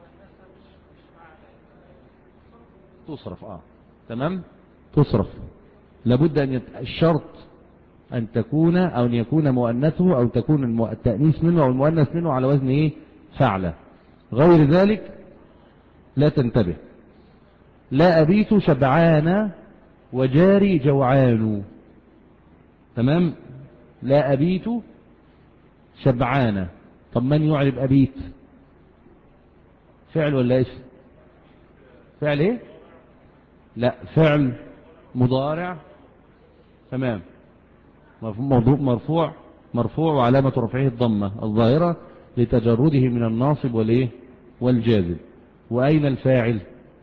تصرف. اه تمام تصرف. لابد ان يت... الشرط ان تكون او ان يكون مؤنثه او تكون الم... التأنيث منه او المؤنث منه على وزن ايه؟ فعلة. غير ذلك لا تنتبه. لا أبيت شبعان وجاري جوعان. تمام. لا أبيت شبعان. طب من يعرب أبيت؟ فعل ولا اسم؟ فعل ايه؟ لا فعل مضارع. تمام. موضوع مرفوع مرفوع وعلامة رفعه الضمة الظاهرة لتجرده من الناصب والايه؟ والجازم. وأين الفاعل؟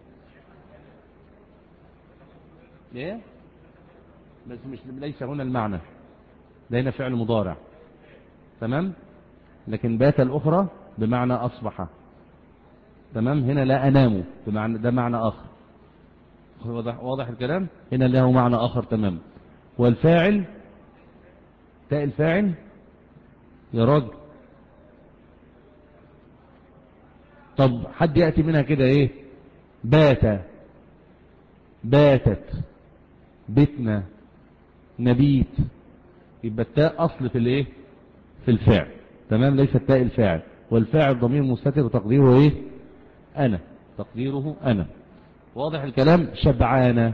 ايه؟ بس مش ليس هنا المعنى، ده هنا فعل مضارع. تمام. لكن بات الأخرى بمعنى أصبح. تمام. هنا لا أنام بمعنى، ده معنى آخر. واضح, واضح الكلام. هنا له معنى آخر. تمام. والفاعل تاء الفاعل يا راجل. طب حد يأتي منها كده ايه؟ بات، باتت، بتنا، نبيت. يبقى التاء أصل في الايه؟ في الفعل. تمام. ليس التاء الفاعل. والفاعل ضمير مستتر تقديره ايه؟ أنا. تقديره أنا. واضح الكلام. شبعانة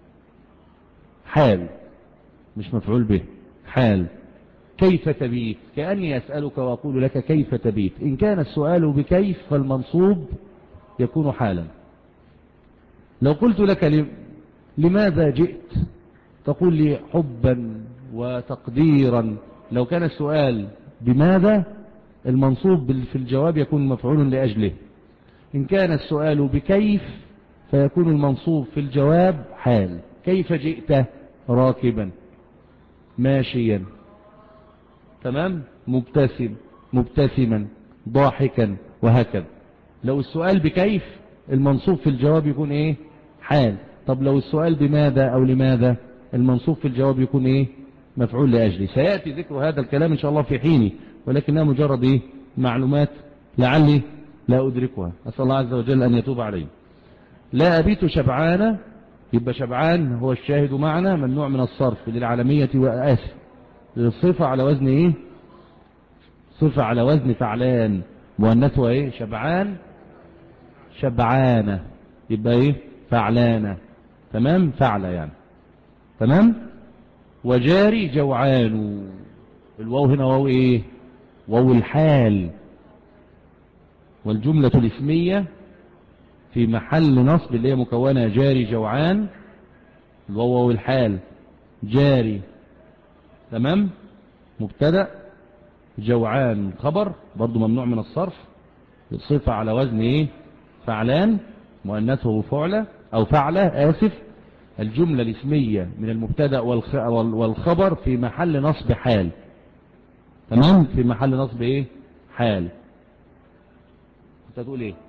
حال مش مفعول به، حال. كيف تبيت؟ كأني أسألك وأقول لك كيف تبيت. إن كان السؤال بكيف فالمنصوب يكون حالا. لو قلت لك لماذا جئت تقول لي حبا وتقديرا. لو كان السؤال بماذا المنصوب في الجواب يكون مفعول لأجله. إن كان السؤال بكيف فيكون المنصوب في الجواب حال. كيف جئت؟ راكبا، ماشيا. تمام. مبتسم، مبتسما، ضاحكا، وهكذا. لو السؤال بكيف المنصوب في الجواب يكون ايه؟ حال. طب لو السؤال بماذا او لماذا المنصوب في الجواب يكون ايه؟ مفعول لأجله. سيأتي ذكر هذا الكلام ان شاء الله في حينه، ولكنها مجرد ايه؟ معلومات لعلي لا أدركها. أسأل الله عز وجل أن يتوب علي. لا أبيت شبعان. يبقى شبعان هو الشاهد معنا، ممنوع من الصرف للعالمية وآسف. الصفة على وزن ايه؟ صفة على وزن فعلان مؤنثها ايه؟ شبعان، شبعانة. يبقى ايه؟ فعلانة. تمام. فعلة يعني. تمام. وجاري جوعان. الواو هنا واو ايه؟ واو الحال. والجملة الاسمية في محل نصب اللي هي مكونة جاري جوعان. الواو واو الحال. جاري تمام مبتدأ، جوعان خبر برضو ممنوع من الصرف. الصفة على وزن ايه؟ فعلان مؤنثه فعلة او فعلة آسف. الجملة الاسمية من المبتدأ والخبر في محل نصب حال. تمام. في محل نصب ايه؟ حال. انت تقول ايه؟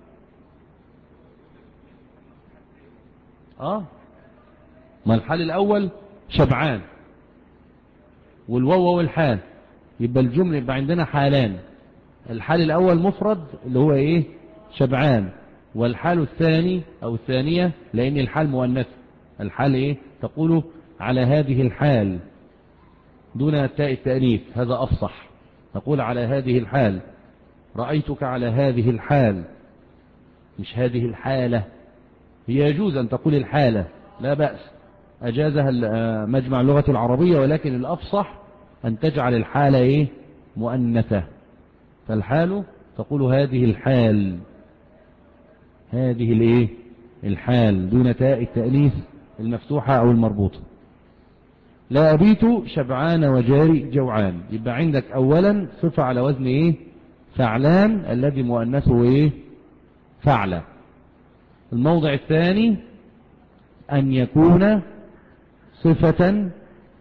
اه ما الحال الاول شبعان والواو والحال، يبقى الجملة يبقى عندنا حالان. الحال الاول مفرد اللي هو ايه؟ شبعان. والحال الثاني او الثانية لان الحال مؤنث الحال إيه؟ تقول على هذه الحال دون تاء التأنيث، هذا أفصح. تقول على هذه الحال، رأيتك على هذه الحال، مش هذه الحالة. هي يجوز أن تقول الحالة، لا بأس، أجازها مجمع اللغة العربية، ولكن الأفصح أن تجعل الحالة إيه؟ مؤنثة. فالحال تقول هذه الحال، هذه الإيه؟ الحال دون تاء التأنيث المفتوحة أو المربوطة. لا أبيت شبعان وجاري جوعان، يبقى عندك أولا صفة على وزن إيه؟ فعلان، الذي مؤنثه إيه؟ فعلة. الموضع الثاني أن يكون صفة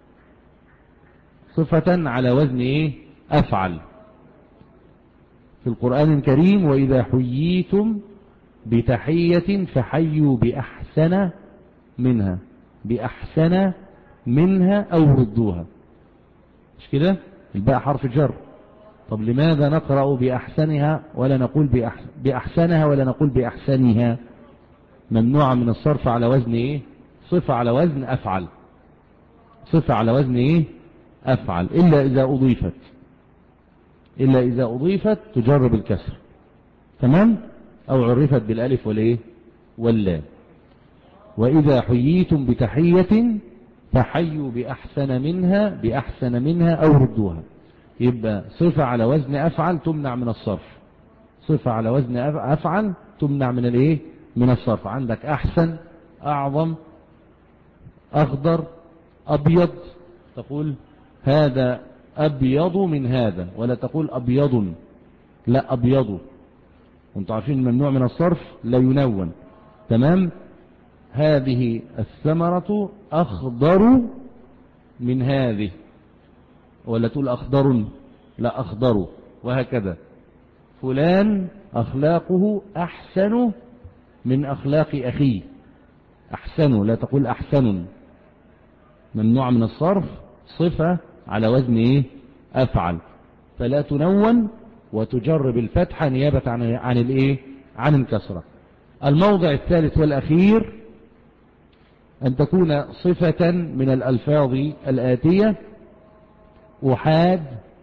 صفة على وزن إيه؟ أفعل. في القرآن الكريم وإذا حييتم بتحية فحيوا بأحسن منها، بأحسن منها أو ردوها، مش كده؟ الباء حرف جر. طب لماذا نقرأ بأحسنها ولا نقول بأحسن بأحسنها ولا نقول بأحسنها؟ ممنوع من الصرف على وزن إيه؟ صفة على وزن أفعل، صفة على وزن إيه؟ أفعل، إلا إذا أضيفت، إلا إذا أضيفت تجر بالكسر، تمام؟ أو عرفت بالألف والإيه؟ واللام. وإذا حييتم بتحية فحيوا بأحسن منها، بأحسن منها أو ردوها. يبقى صفة على وزن أفعل تمنع من الصرف، صفة على وزن أفعل تمنع من الإيه؟ من الصرف. عندك أحسن، أعظم، أخضر، أبيض، تقول هذا أبيض من هذا، ولا تقول أبيض، لا أبيض. وانتم عارفين الممنوع من الصرف لا ينون، تمام؟ هذه الثمرة أخضر من هذه، ولا تقول أخضر، لا أخضر، وهكذا. فلان أخلاقه أحسن من أخلاق أخيه، أحسن، لا تقول أحسن. ممنوع من الصرف صفة على وزن إيه؟ أفعل، فلا تنون وتجر بالفتحة نيابة عن عن الإيه؟ عن الكسرة. الموضع الثالث والأخير أن تكون صفة من الألفاظ الآتية: أحاد،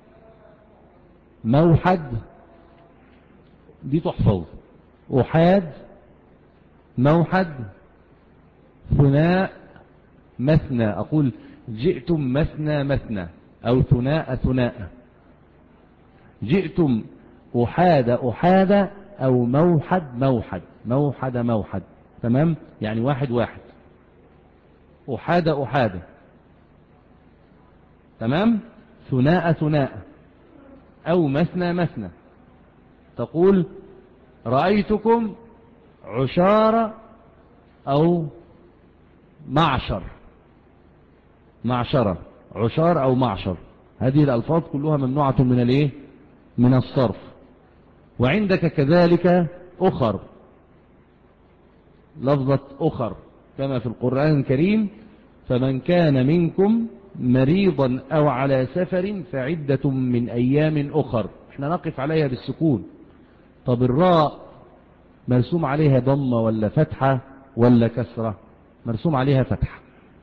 موحد، دي تحفظ، أحاد، موحد، ثناء، مثنى. أقول جئتم مثنى مثنى، أو ثناء ثناء. جئتم أحاد أحاد، أو موحد موحد، موحد موحد، تمام؟ يعني واحد واحد. أحاد أحاد، تمام؟ ثناء ثناء، أو مثنى مثنى. تقول رأيتكم عشار أو معشر، معشرة، عشار أو معشر. هذه الألفاظ كلها ممنوعة من الإيه؟ من الصرف. وعندك كذلك أخر، لفظة أخر كما في القرآن الكريم: فمن كان منكم مريضا أو على سفر فعدة من أيام أخر. احنا نقف عليها بالسكون. طب الراء مرسوم عليها ضمة ولا فتحة ولا كسرة؟ مرسوم عليها فتحة.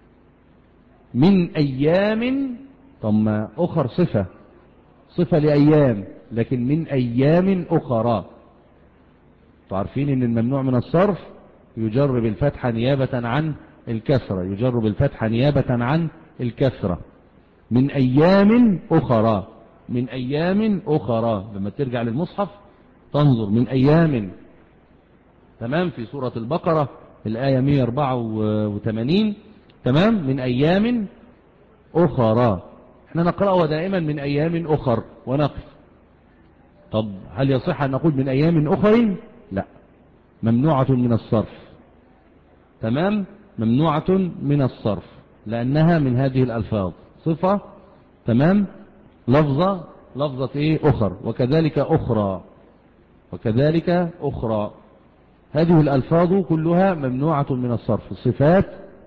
من أيام، ثم أخر صفة، صفة لأيام، لكن من أيام أخرى. تعرفين ان الممنوع من الصرف يجر بالفتحة نيابة عن الكسرة، يجر بالفتحة نيابة عن الكسرة. من أيام أخرى، من أيام أخرى. لما ترجع للمصحف تنظر من أيام، تمام؟ في سورة البقرة الآية مئة وأربعة وثمانين، تمام؟ من أيام أخرى. احنا نقرأها دائما من أيام أخر ونقف. طب هل يصح أن نقول من أيام أخر؟ لا، ممنوعة من الصرف، تمام؟ ممنوعة من الصرف لأنها من هذه الألفاظ صفة، تمام؟ لفظة، لفظة إيه؟ أخر. وكذلك أخرى، وكذلك أخرى. هذه الألفاظ كلها ممنوعة من الصرف، صفات،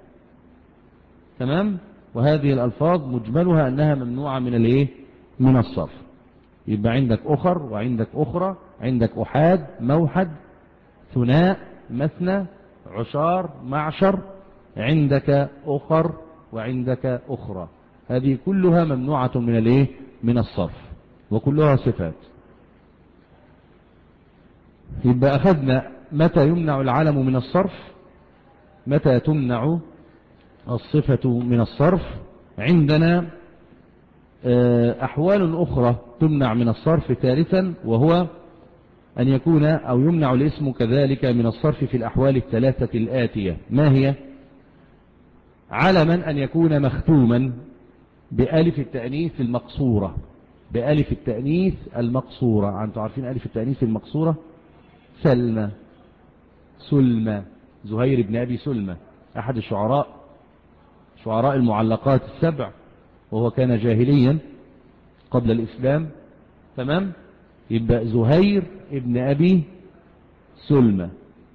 تمام؟ وهذه الألفاظ مجملها أنها ممنوعة من الإيه؟ من الصرف. يبقى عندك أخر، وعندك أخرى، عندك أحاد، موحد، ثناء، مثنى، عشار، معشر، عندك أخر وعندك أخرى، هذه كلها ممنوعة من الايه من الصرف، وكلها صفات. يبقى أخذنا متى يمنع العلم من الصرف، متى تمنع الصفة من الصرف. عندنا أحوال أخرى تمنع من الصرف ثالثا، وهو أن يكون أو يمنع الاسم كذلك من الصرف في الأحوال الثلاثة الآتية. ما هي؟ علما أن يكون مختوما بألف التأنيث المقصورة، بألف التأنيث المقصورة. أنتم عارفين ألف التأنيث المقصورة؟ سلمى، سلمى، زهير بن أبي سلمى، أحد الشعراء، شعراء المعلقات السبع، وهو كان جاهليا قبل الإسلام. تمام؟ يبقى زهير ابن أبي سلمى،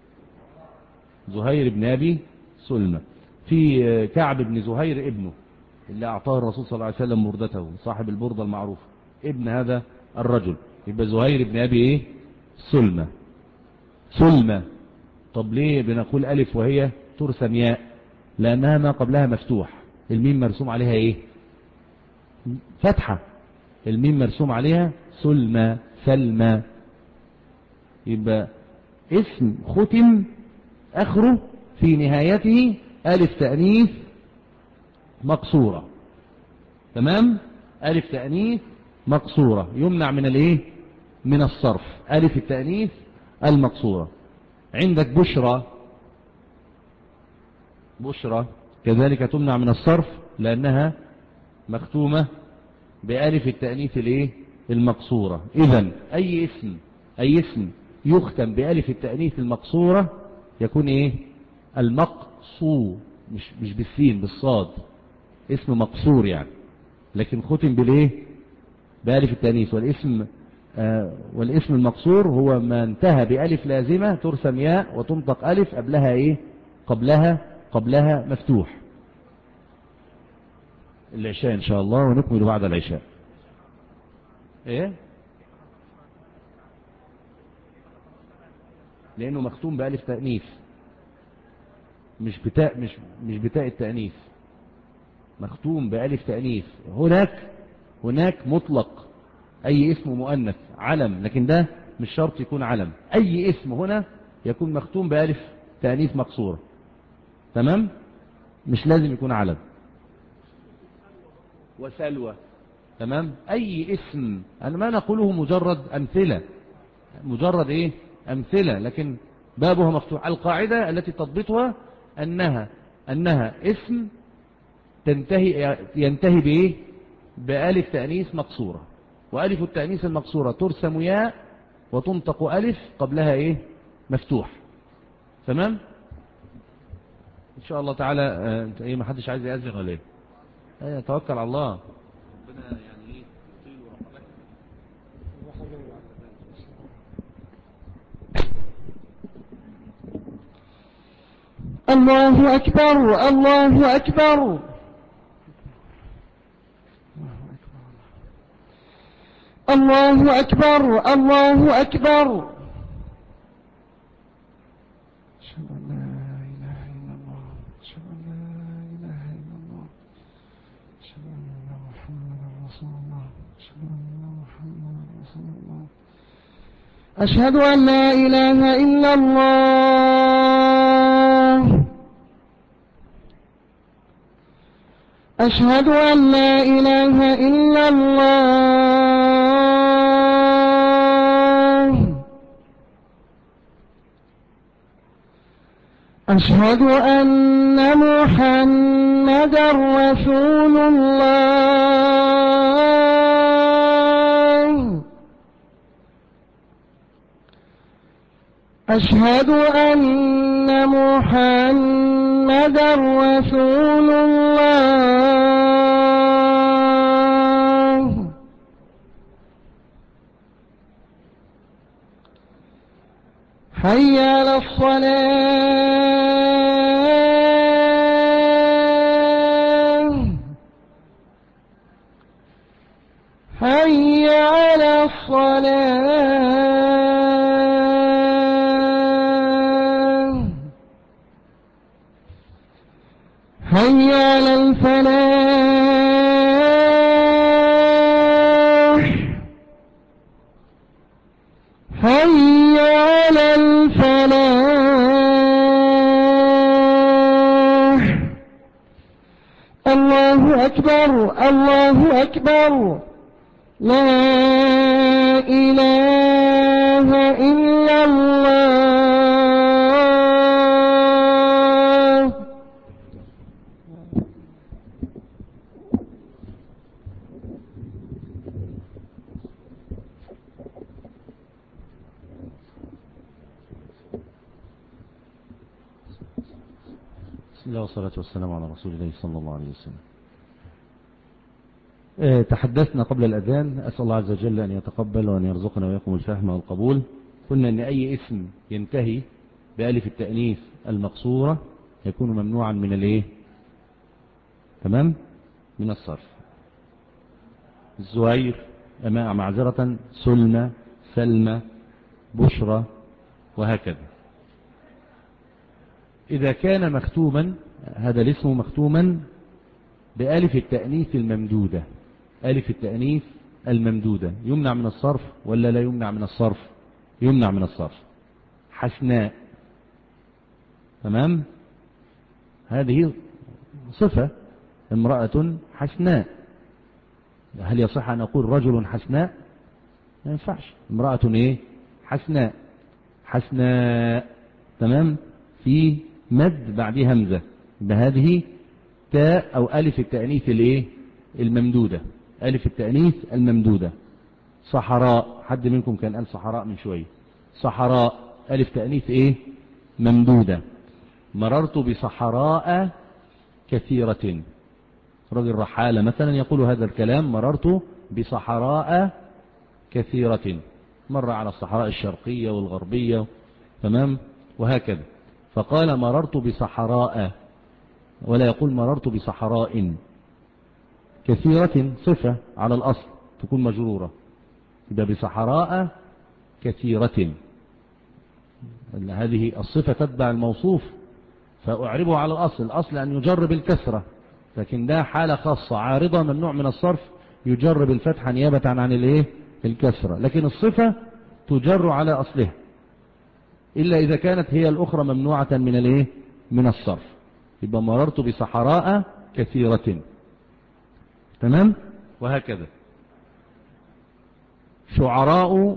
زهير ابن أبي سلمى. في كعب بن زهير ابنه اللي أعطاه الرسول صلى الله عليه وسلم بردته، صاحب البردة المعروف، ابن هذا الرجل. يبقى زهير ابن أبي إيه؟ سلمى، سلمى. طب ليه بنقول ألف وهي ترسم ياء؟ لأنها ما قبلها مفتوح، الميم مرسوم عليها إيه؟ فتحة، الميم مرسوم عليها سلمى، سلمى. يبقى اسم ختم آخره في نهايته ألف تأنيث مقصورة. تمام؟ ألف تأنيث مقصورة يمنع من الايه من الصرف، ألف التأنيث المقصورة. عندك بشرى، بشرى كذلك تمنع من الصرف لأنها مختومة بألف التأنيث الايه المقصورة. إذن أي اسم أي اسم يختم بألف التأنيث المقصورة يكون ايه؟ المقصور، مش مش بالسين، بالصاد، اسم مقصور يعني، لكن ختم بالايه؟ بألف التأنيث. والاسم آه والاسم المقصور هو ما انتهى بألف لازمة ترسم ياء وتنطق ألف قبلها ايه؟ قبلها قبلها مفتوح. العشاء ان شاء الله، ونكمل بعد العشاء. ايه؟ لانه مختوم بألف تأنيث، مش بتاء، مش مش بتاء التأنيث، مختوم بألف تأنيث. هناك هناك مطلق أي اسم مؤنث علم، لكن ده مش شرط يكون علم. أي اسم هنا يكون مختوم بألف تأنيث مقصورة. تمام؟ مش لازم يكون علم. وسلوى. تمام؟ أي اسم، أنا ما نقوله مجرد أمثلة، مجرد إيه؟ أمثلة، لكن بابها مفتوح. القاعدة التي تضبطها أنها أنها اسم تنتهي ينتهي بإيه؟ بألف تأنيث مقصورة، وألف التأنيث المقصورة ترسم ياء وتنطق ألف قبلها إيه؟ مفتوح. تمام؟ إن شاء الله تعالى. آه انت إيه، ما حدش عايز يأذن ولا إيه؟ آه توكل على الله. ربنا يعني إيه يطيل ورحمته. الله أكبر، الله أكبر، الله أكبر، الله أكبر. أشهد أن لا إله إلا الله، أشهد أن لا إله إلا الله، أشهد أن محمدا رسول الله، أشهد أن محمدا رسول الله، أشهد أن لا إله إلا الله، أشهد أن لا إله إلا الله، أشهد أن محمدا رسول الله، أشهد أن محمدا رسول الله، حي على الصلاة، حي على الصلاة، حي على الفلاح حي على الفلاح. الله أكبر الله أكبر لا إله إلا الله. بسم الله والصلاة والسلام على رسول الله صلى الله عليه وسلم. اه تحدثنا قبل الأذان، أسأل الله عز وجل أن يتقبل وأن يرزقنا ويقوم الفهم والقبول. قلنا أن أي اسم ينتهي بألف التأنيث المقصورة يكون ممنوعا من الايه؟ تمام؟ من الصرف. الزهير، أماء معذرة، سلمى، سلمى، بشرى، وهكذا. إذا كان مختوما هذا الاسم مختوما بألف التأنيث الممدودة، ألف التأنيث الممدودة يمنع من الصرف ولا لا يمنع من الصرف؟ يمنع من الصرف. حسناء، تمام؟ هذه صفة، امرأة حسناء. هل يصح أن أقول رجل حسناء؟ ما ينفعش. امرأة ايه؟ حسناء. حسناء، تمام؟ في مد بعدها همزة، بهذه تاء أو ألف التأنيث الايه؟ الممدودة، ألف التأنيث الممدودة. صحراء، حد منكم كان قال صحراء من شوية. صحراء ألف تأنيث ايه؟ ممدودة. مررت بصحراء كثيرة، رجل رحالة مثلا يقول هذا الكلام، مررت بصحراء كثيرة، مر على الصحراء الشرقية والغربية، تمام؟ وهكذا. فقال مررت بصحراء، ولا يقول مررت بصحراء. كثيرة صفة على الأصل تكون مجرورة، إذا بصحراء كثيرة، هذه الصفة تتبع الموصوف فأعربه على الأصل. الأصل أن يجرب الكسرة، لكن ده حالة خاصة عارضة ممنوع من الصرف، يجرب الفتحة نيابة عن الايه؟ الكسرة. لكن الصفة تجر على أصلها إلا إذا كانت هي الأخرى ممنوعة من الايه؟ من الصرف. يبقى مررت بصحراء كثيرة، تمام؟ وهكذا. شعراء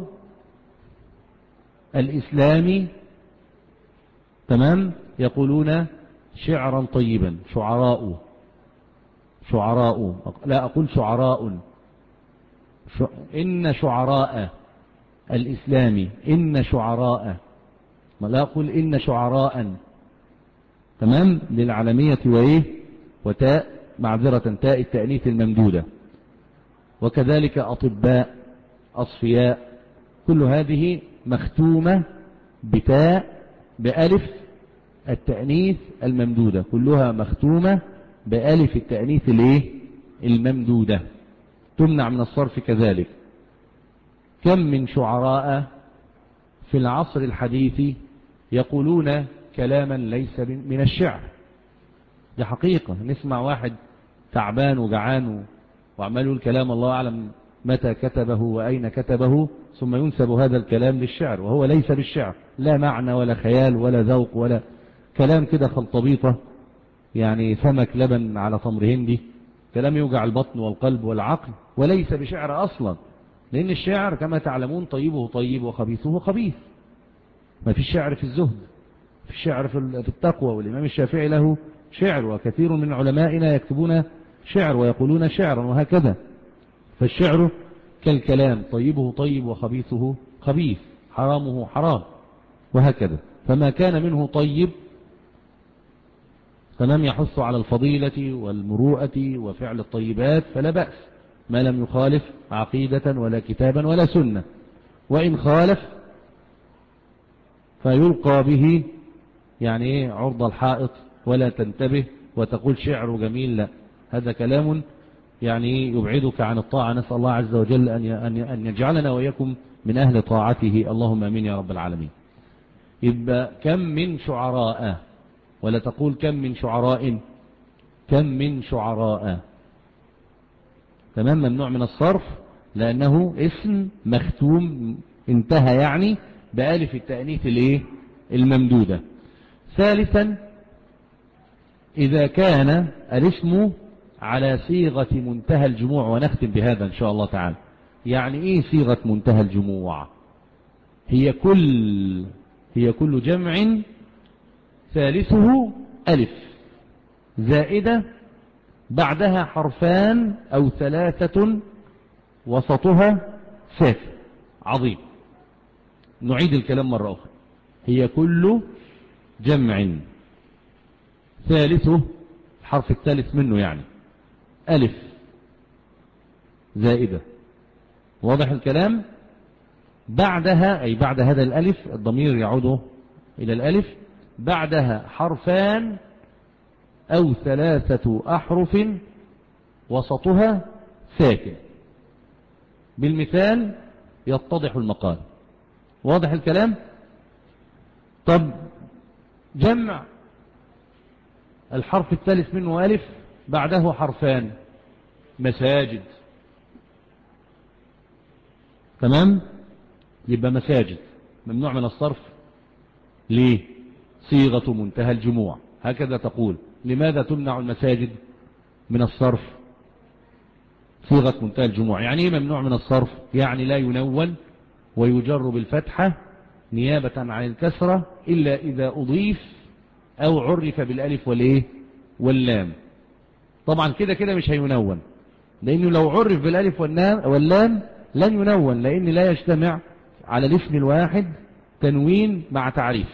الإسلام، تمام؟ يقولون شعرا طيبا. شعراء، شعراء، لا أقول شعراء. ش... إن شعراء الإسلام، إن شعراء، لا أقول إن شعراء، تمام؟ للعالمية وإيه؟ وتاء معذرة تاء التأنيث الممدودة. وكذلك أطباء، أصفياء، كل هذه مختومة بتاء بألف التأنيث الممدودة، كلها مختومة بألف التأنيث الايه؟ الممدودة، تمنع من الصرف كذلك. كم من شعراء في العصر الحديث يقولون كلاما ليس من الشعر. دي حقيقة، نسمع واحد تعبان وجعان وعمال يقول كلام الله أعلم متى كتبه وأين كتبه، ثم ينسب هذا الكلام للشعر وهو ليس بالشعر، لا معنى ولا خيال ولا ذوق ولا كلام كده خلطبيطة، يعني سمك لبن على تمر هندي، كلام يوجع البطن والقلب والعقل، وليس بشعر أصلا. لأن الشعر كما تعلمون طيبه طيب وخبيثه خبيث. ما في الشعر في الزهد، في الشعر في التقوى. والإمام الشافعي له شعر، وكثير من علمائنا يكتبون شعر ويقولون شعرا، وهكذا. فالشعر كالكلام، طيبه طيب وخبيثه خبيث، حرامه حرام، وهكذا. فما كان منه طيب فلم يحث على الفضيلة والمروءة وفعل الطيبات فلا بأس، ما لم يخالف عقيدة ولا كتابا ولا سنة. وإن خالف فيلقى به يعني ايه؟ عرض الحائط، ولا تنتبه وتقول شعر جميل، لا، هذا كلام يعني يبعدك عن الطاعة. نسأل الله عز وجل أن يجعلنا وإياكم من أهل طاعته، اللهم أمين يا رب العالمين. يبقى كم من شعراء، ولا تقول كم من شعراء، كم من شعراء. تمام، ممنوع من الصرف لأنه اسم مختوم انتهى يعني بألف التأنيث الايه الممدودة. ثالثا إذا كان الاسم على صيغة منتهى الجموع، ونختم بهذا إن شاء الله تعالى. يعني إيه صيغة منتهى الجموع؟ هي كل هي كل جمع ثالثه ألف زائدة بعدها حرفان أو ثلاثة وسطها ساكن. عظيم. نعيد الكلام مرة أخرى. هي كل جمع ثالثه الحرف الثالث منه يعني ألف زائدة، واضح الكلام؟ بعدها أي بعد هذا الألف، الضمير يعود إلى الألف، بعدها حرفان أو ثلاثة أحرف وسطها ساكن. بالمثال يتضح المقال. واضح الكلام؟ طب جمع الحرف الثالث منه ألف بعده حرفان، مساجد. تمام، يبقى مساجد ممنوع من الصرف. ليه؟ صيغة منتهى الجموع. هكذا تقول. لماذا تمنع المساجد من الصرف؟ صيغة منتهى الجموع. يعني ايه ممنوع من الصرف؟ يعني لا ينون ويجر بالفتحة نيابة عن الكسرة إلا إذا أضيف أو عرف بالألف والإيه واللام. طبعا كده كده مش هينون، لأنه لو عرف بالألف واللام لن ينون، لأن لا يجتمع على الاسم الواحد تنوين مع تعريف.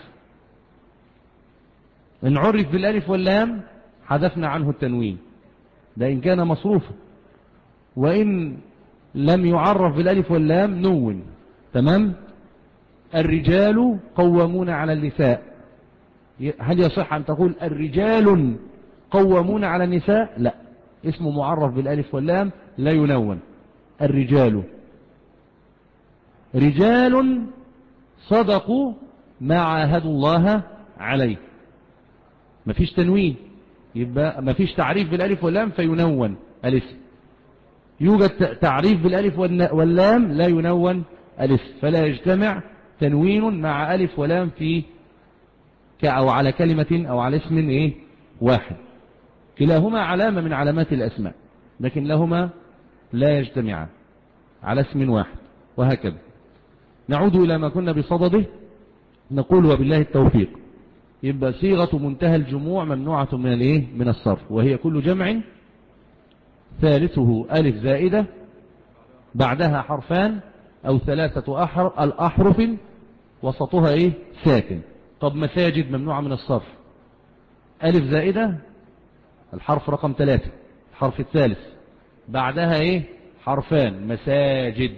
إن عرف بالألف واللام حذفنا عنه التنوين، ده إن كان مصروفا، وإن لم يعرف بالألف واللام نون. تمام. الرجال قوامون على النساء، هل يصح أن تقول الرجال قوامون على النساء؟ لا، اسمه معرف بالألف واللام لا ينون. الرجال رجال صدقوا ما عاهدوا الله عليه، مفيش تنوين، يبقى مفيش تعريف بالألف واللام فينون الاسم. يوجد تعريف بالألف واللام لا ينون الاسم، فلا يجتمع تنوين مع ألف ولام في أو على كلمة أو على اسم إيه واحد. كلاهما علامة من علامات الأسماء، لكن لهما لا يجتمعان على اسم واحد، وهكذا. نعود إلى ما كنا بصدده، نقول وبالله التوفيق. يبقى صيغة منتهى الجموع ممنوعة من الايه من الصرف، وهي كل جمع ثالثه ألف زائدة بعدها حرفان أو ثلاثة الأحرف وسطها ايه ساكن. طب مساجد ممنوعة من الصرف. ألف زائدة الحرف رقم ثلاثة الحرف الثالث بعدها ايه حرفان مساجد.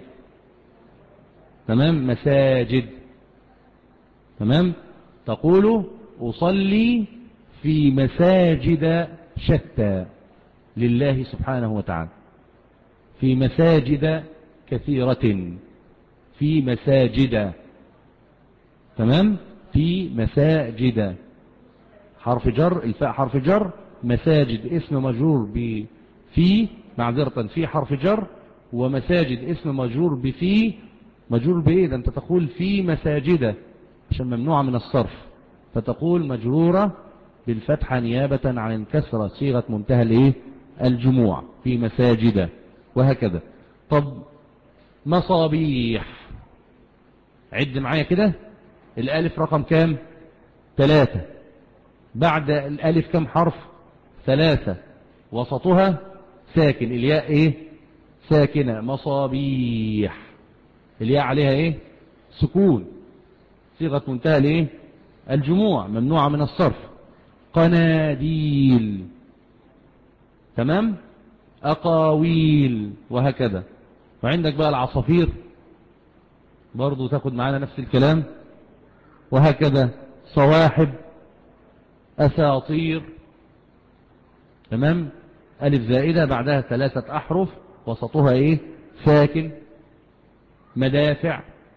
تمام، مساجد. تمام. تقول أصلي في مساجد شتى لله سبحانه وتعالى، في مساجد كثيرة، في مساجد. تمام، في مساجد حرف جر، الفاء حرف جر، مساجد اسم مجرور بفي، معذرة في حرف جر، ومساجد اسم مجرور بفي، مجرور بايه ده؟ انت تقول في مساجد عشان ممنوعة من الصرف، فتقول مجرورة بالفتحة نيابة عن الكسرة، صيغة منتهى الايه الجموع، في مساجد، وهكذا. طب مصابيح، عد معايا كده. الالف رقم كام؟ ثلاثة. بعد الالف كم حرف؟ ثلاثة. وسطها ساكن، الياء ايه ساكنة. مصابيح الياء عليها ايه سكون، صيغة منتهى الايه الجموع ممنوعة من الصرف. قناديل. تمام. أقاويل، وهكذا. وعندك بقى العصافير برضو تاخد معانا نفس الكلام، وهكذا. صواحب، أساطير. تمام. ألف زائدة بعدها ثلاثة أحرف وسطها إيه ساكن. مدافع،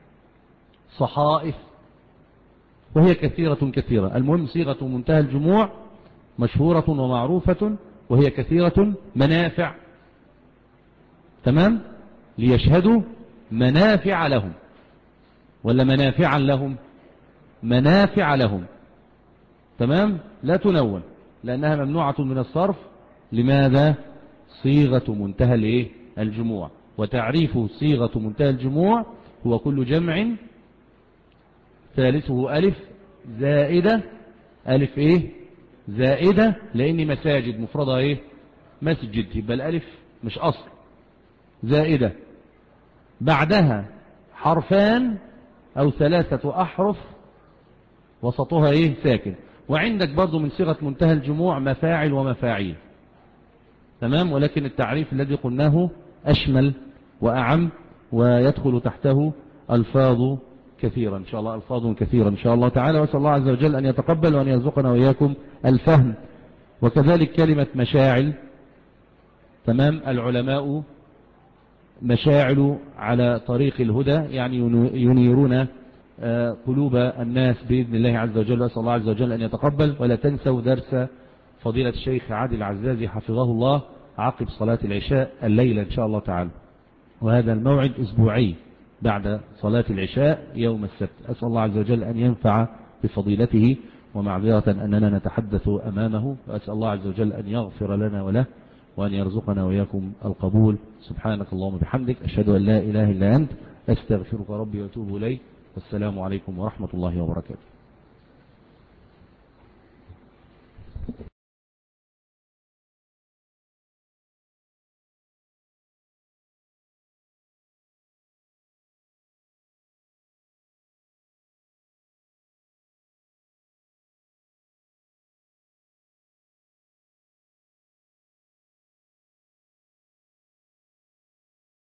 صحائف، وهي كثيرة كثيرة. المهم صيغة منتهى الجموع مشهورة ومعروفة وهي كثيرة منافع، تمام، ليشهدوا منافع لهم، ولا منافعا لهم، منافع لهم، تمام، لا تنون لأنها ممنوعة من الصرف. لماذا؟ صيغة منتهى الايه الجموع. وتعريف صيغة منتهى الجموع هو كل جمع ثالثه ألف زائدة، ألف إيه زائدة، لأن مساجد مفردها إيه مسجد، يبقى الألف مش أصل، زائدة بعدها حرفان أو ثلاثة أحرف وسطها إيه ساكن. وعندك برضو من صيغة منتهى الجموع مفاعل ومفاعيل، تمام، ولكن التعريف الذي قلناه أشمل وأعم ويدخل تحته ألفاظ كثيرا إن شاء الله، ألفاظ كثيرا إن شاء الله تعالى. وأسأل الله عز وجل أن يتقبل وأن يرزقنا وإياكم الفهم. وكذلك كلمة مشاعل، تمام، العلماء مشاعل على طريق الهدى، يعني ينيرون قلوب الناس بإذن الله عز وجل. وأسأل الله عز وجل أن يتقبل. ولا تنسوا درس فضيلة الشيخ عادل العزازي حفظه الله عقب صلاة العشاء الليلة إن شاء الله تعالى، وهذا الموعد أسبوعي بعد صلاة العشاء يوم السبت. أسأل الله عز وجل أن ينفع بفضيلته، ومعذرة أننا نتحدث أمامه، وأسأل الله عز وجل أن يغفر لنا وله وأن يرزقنا وإياكم القبول. سبحانك اللهم وبحمدك، أشهد أن لا إله إلا أنت، أستغفرك ربي وأتوب إليك. والسلام عليكم ورحمة الله وبركاته.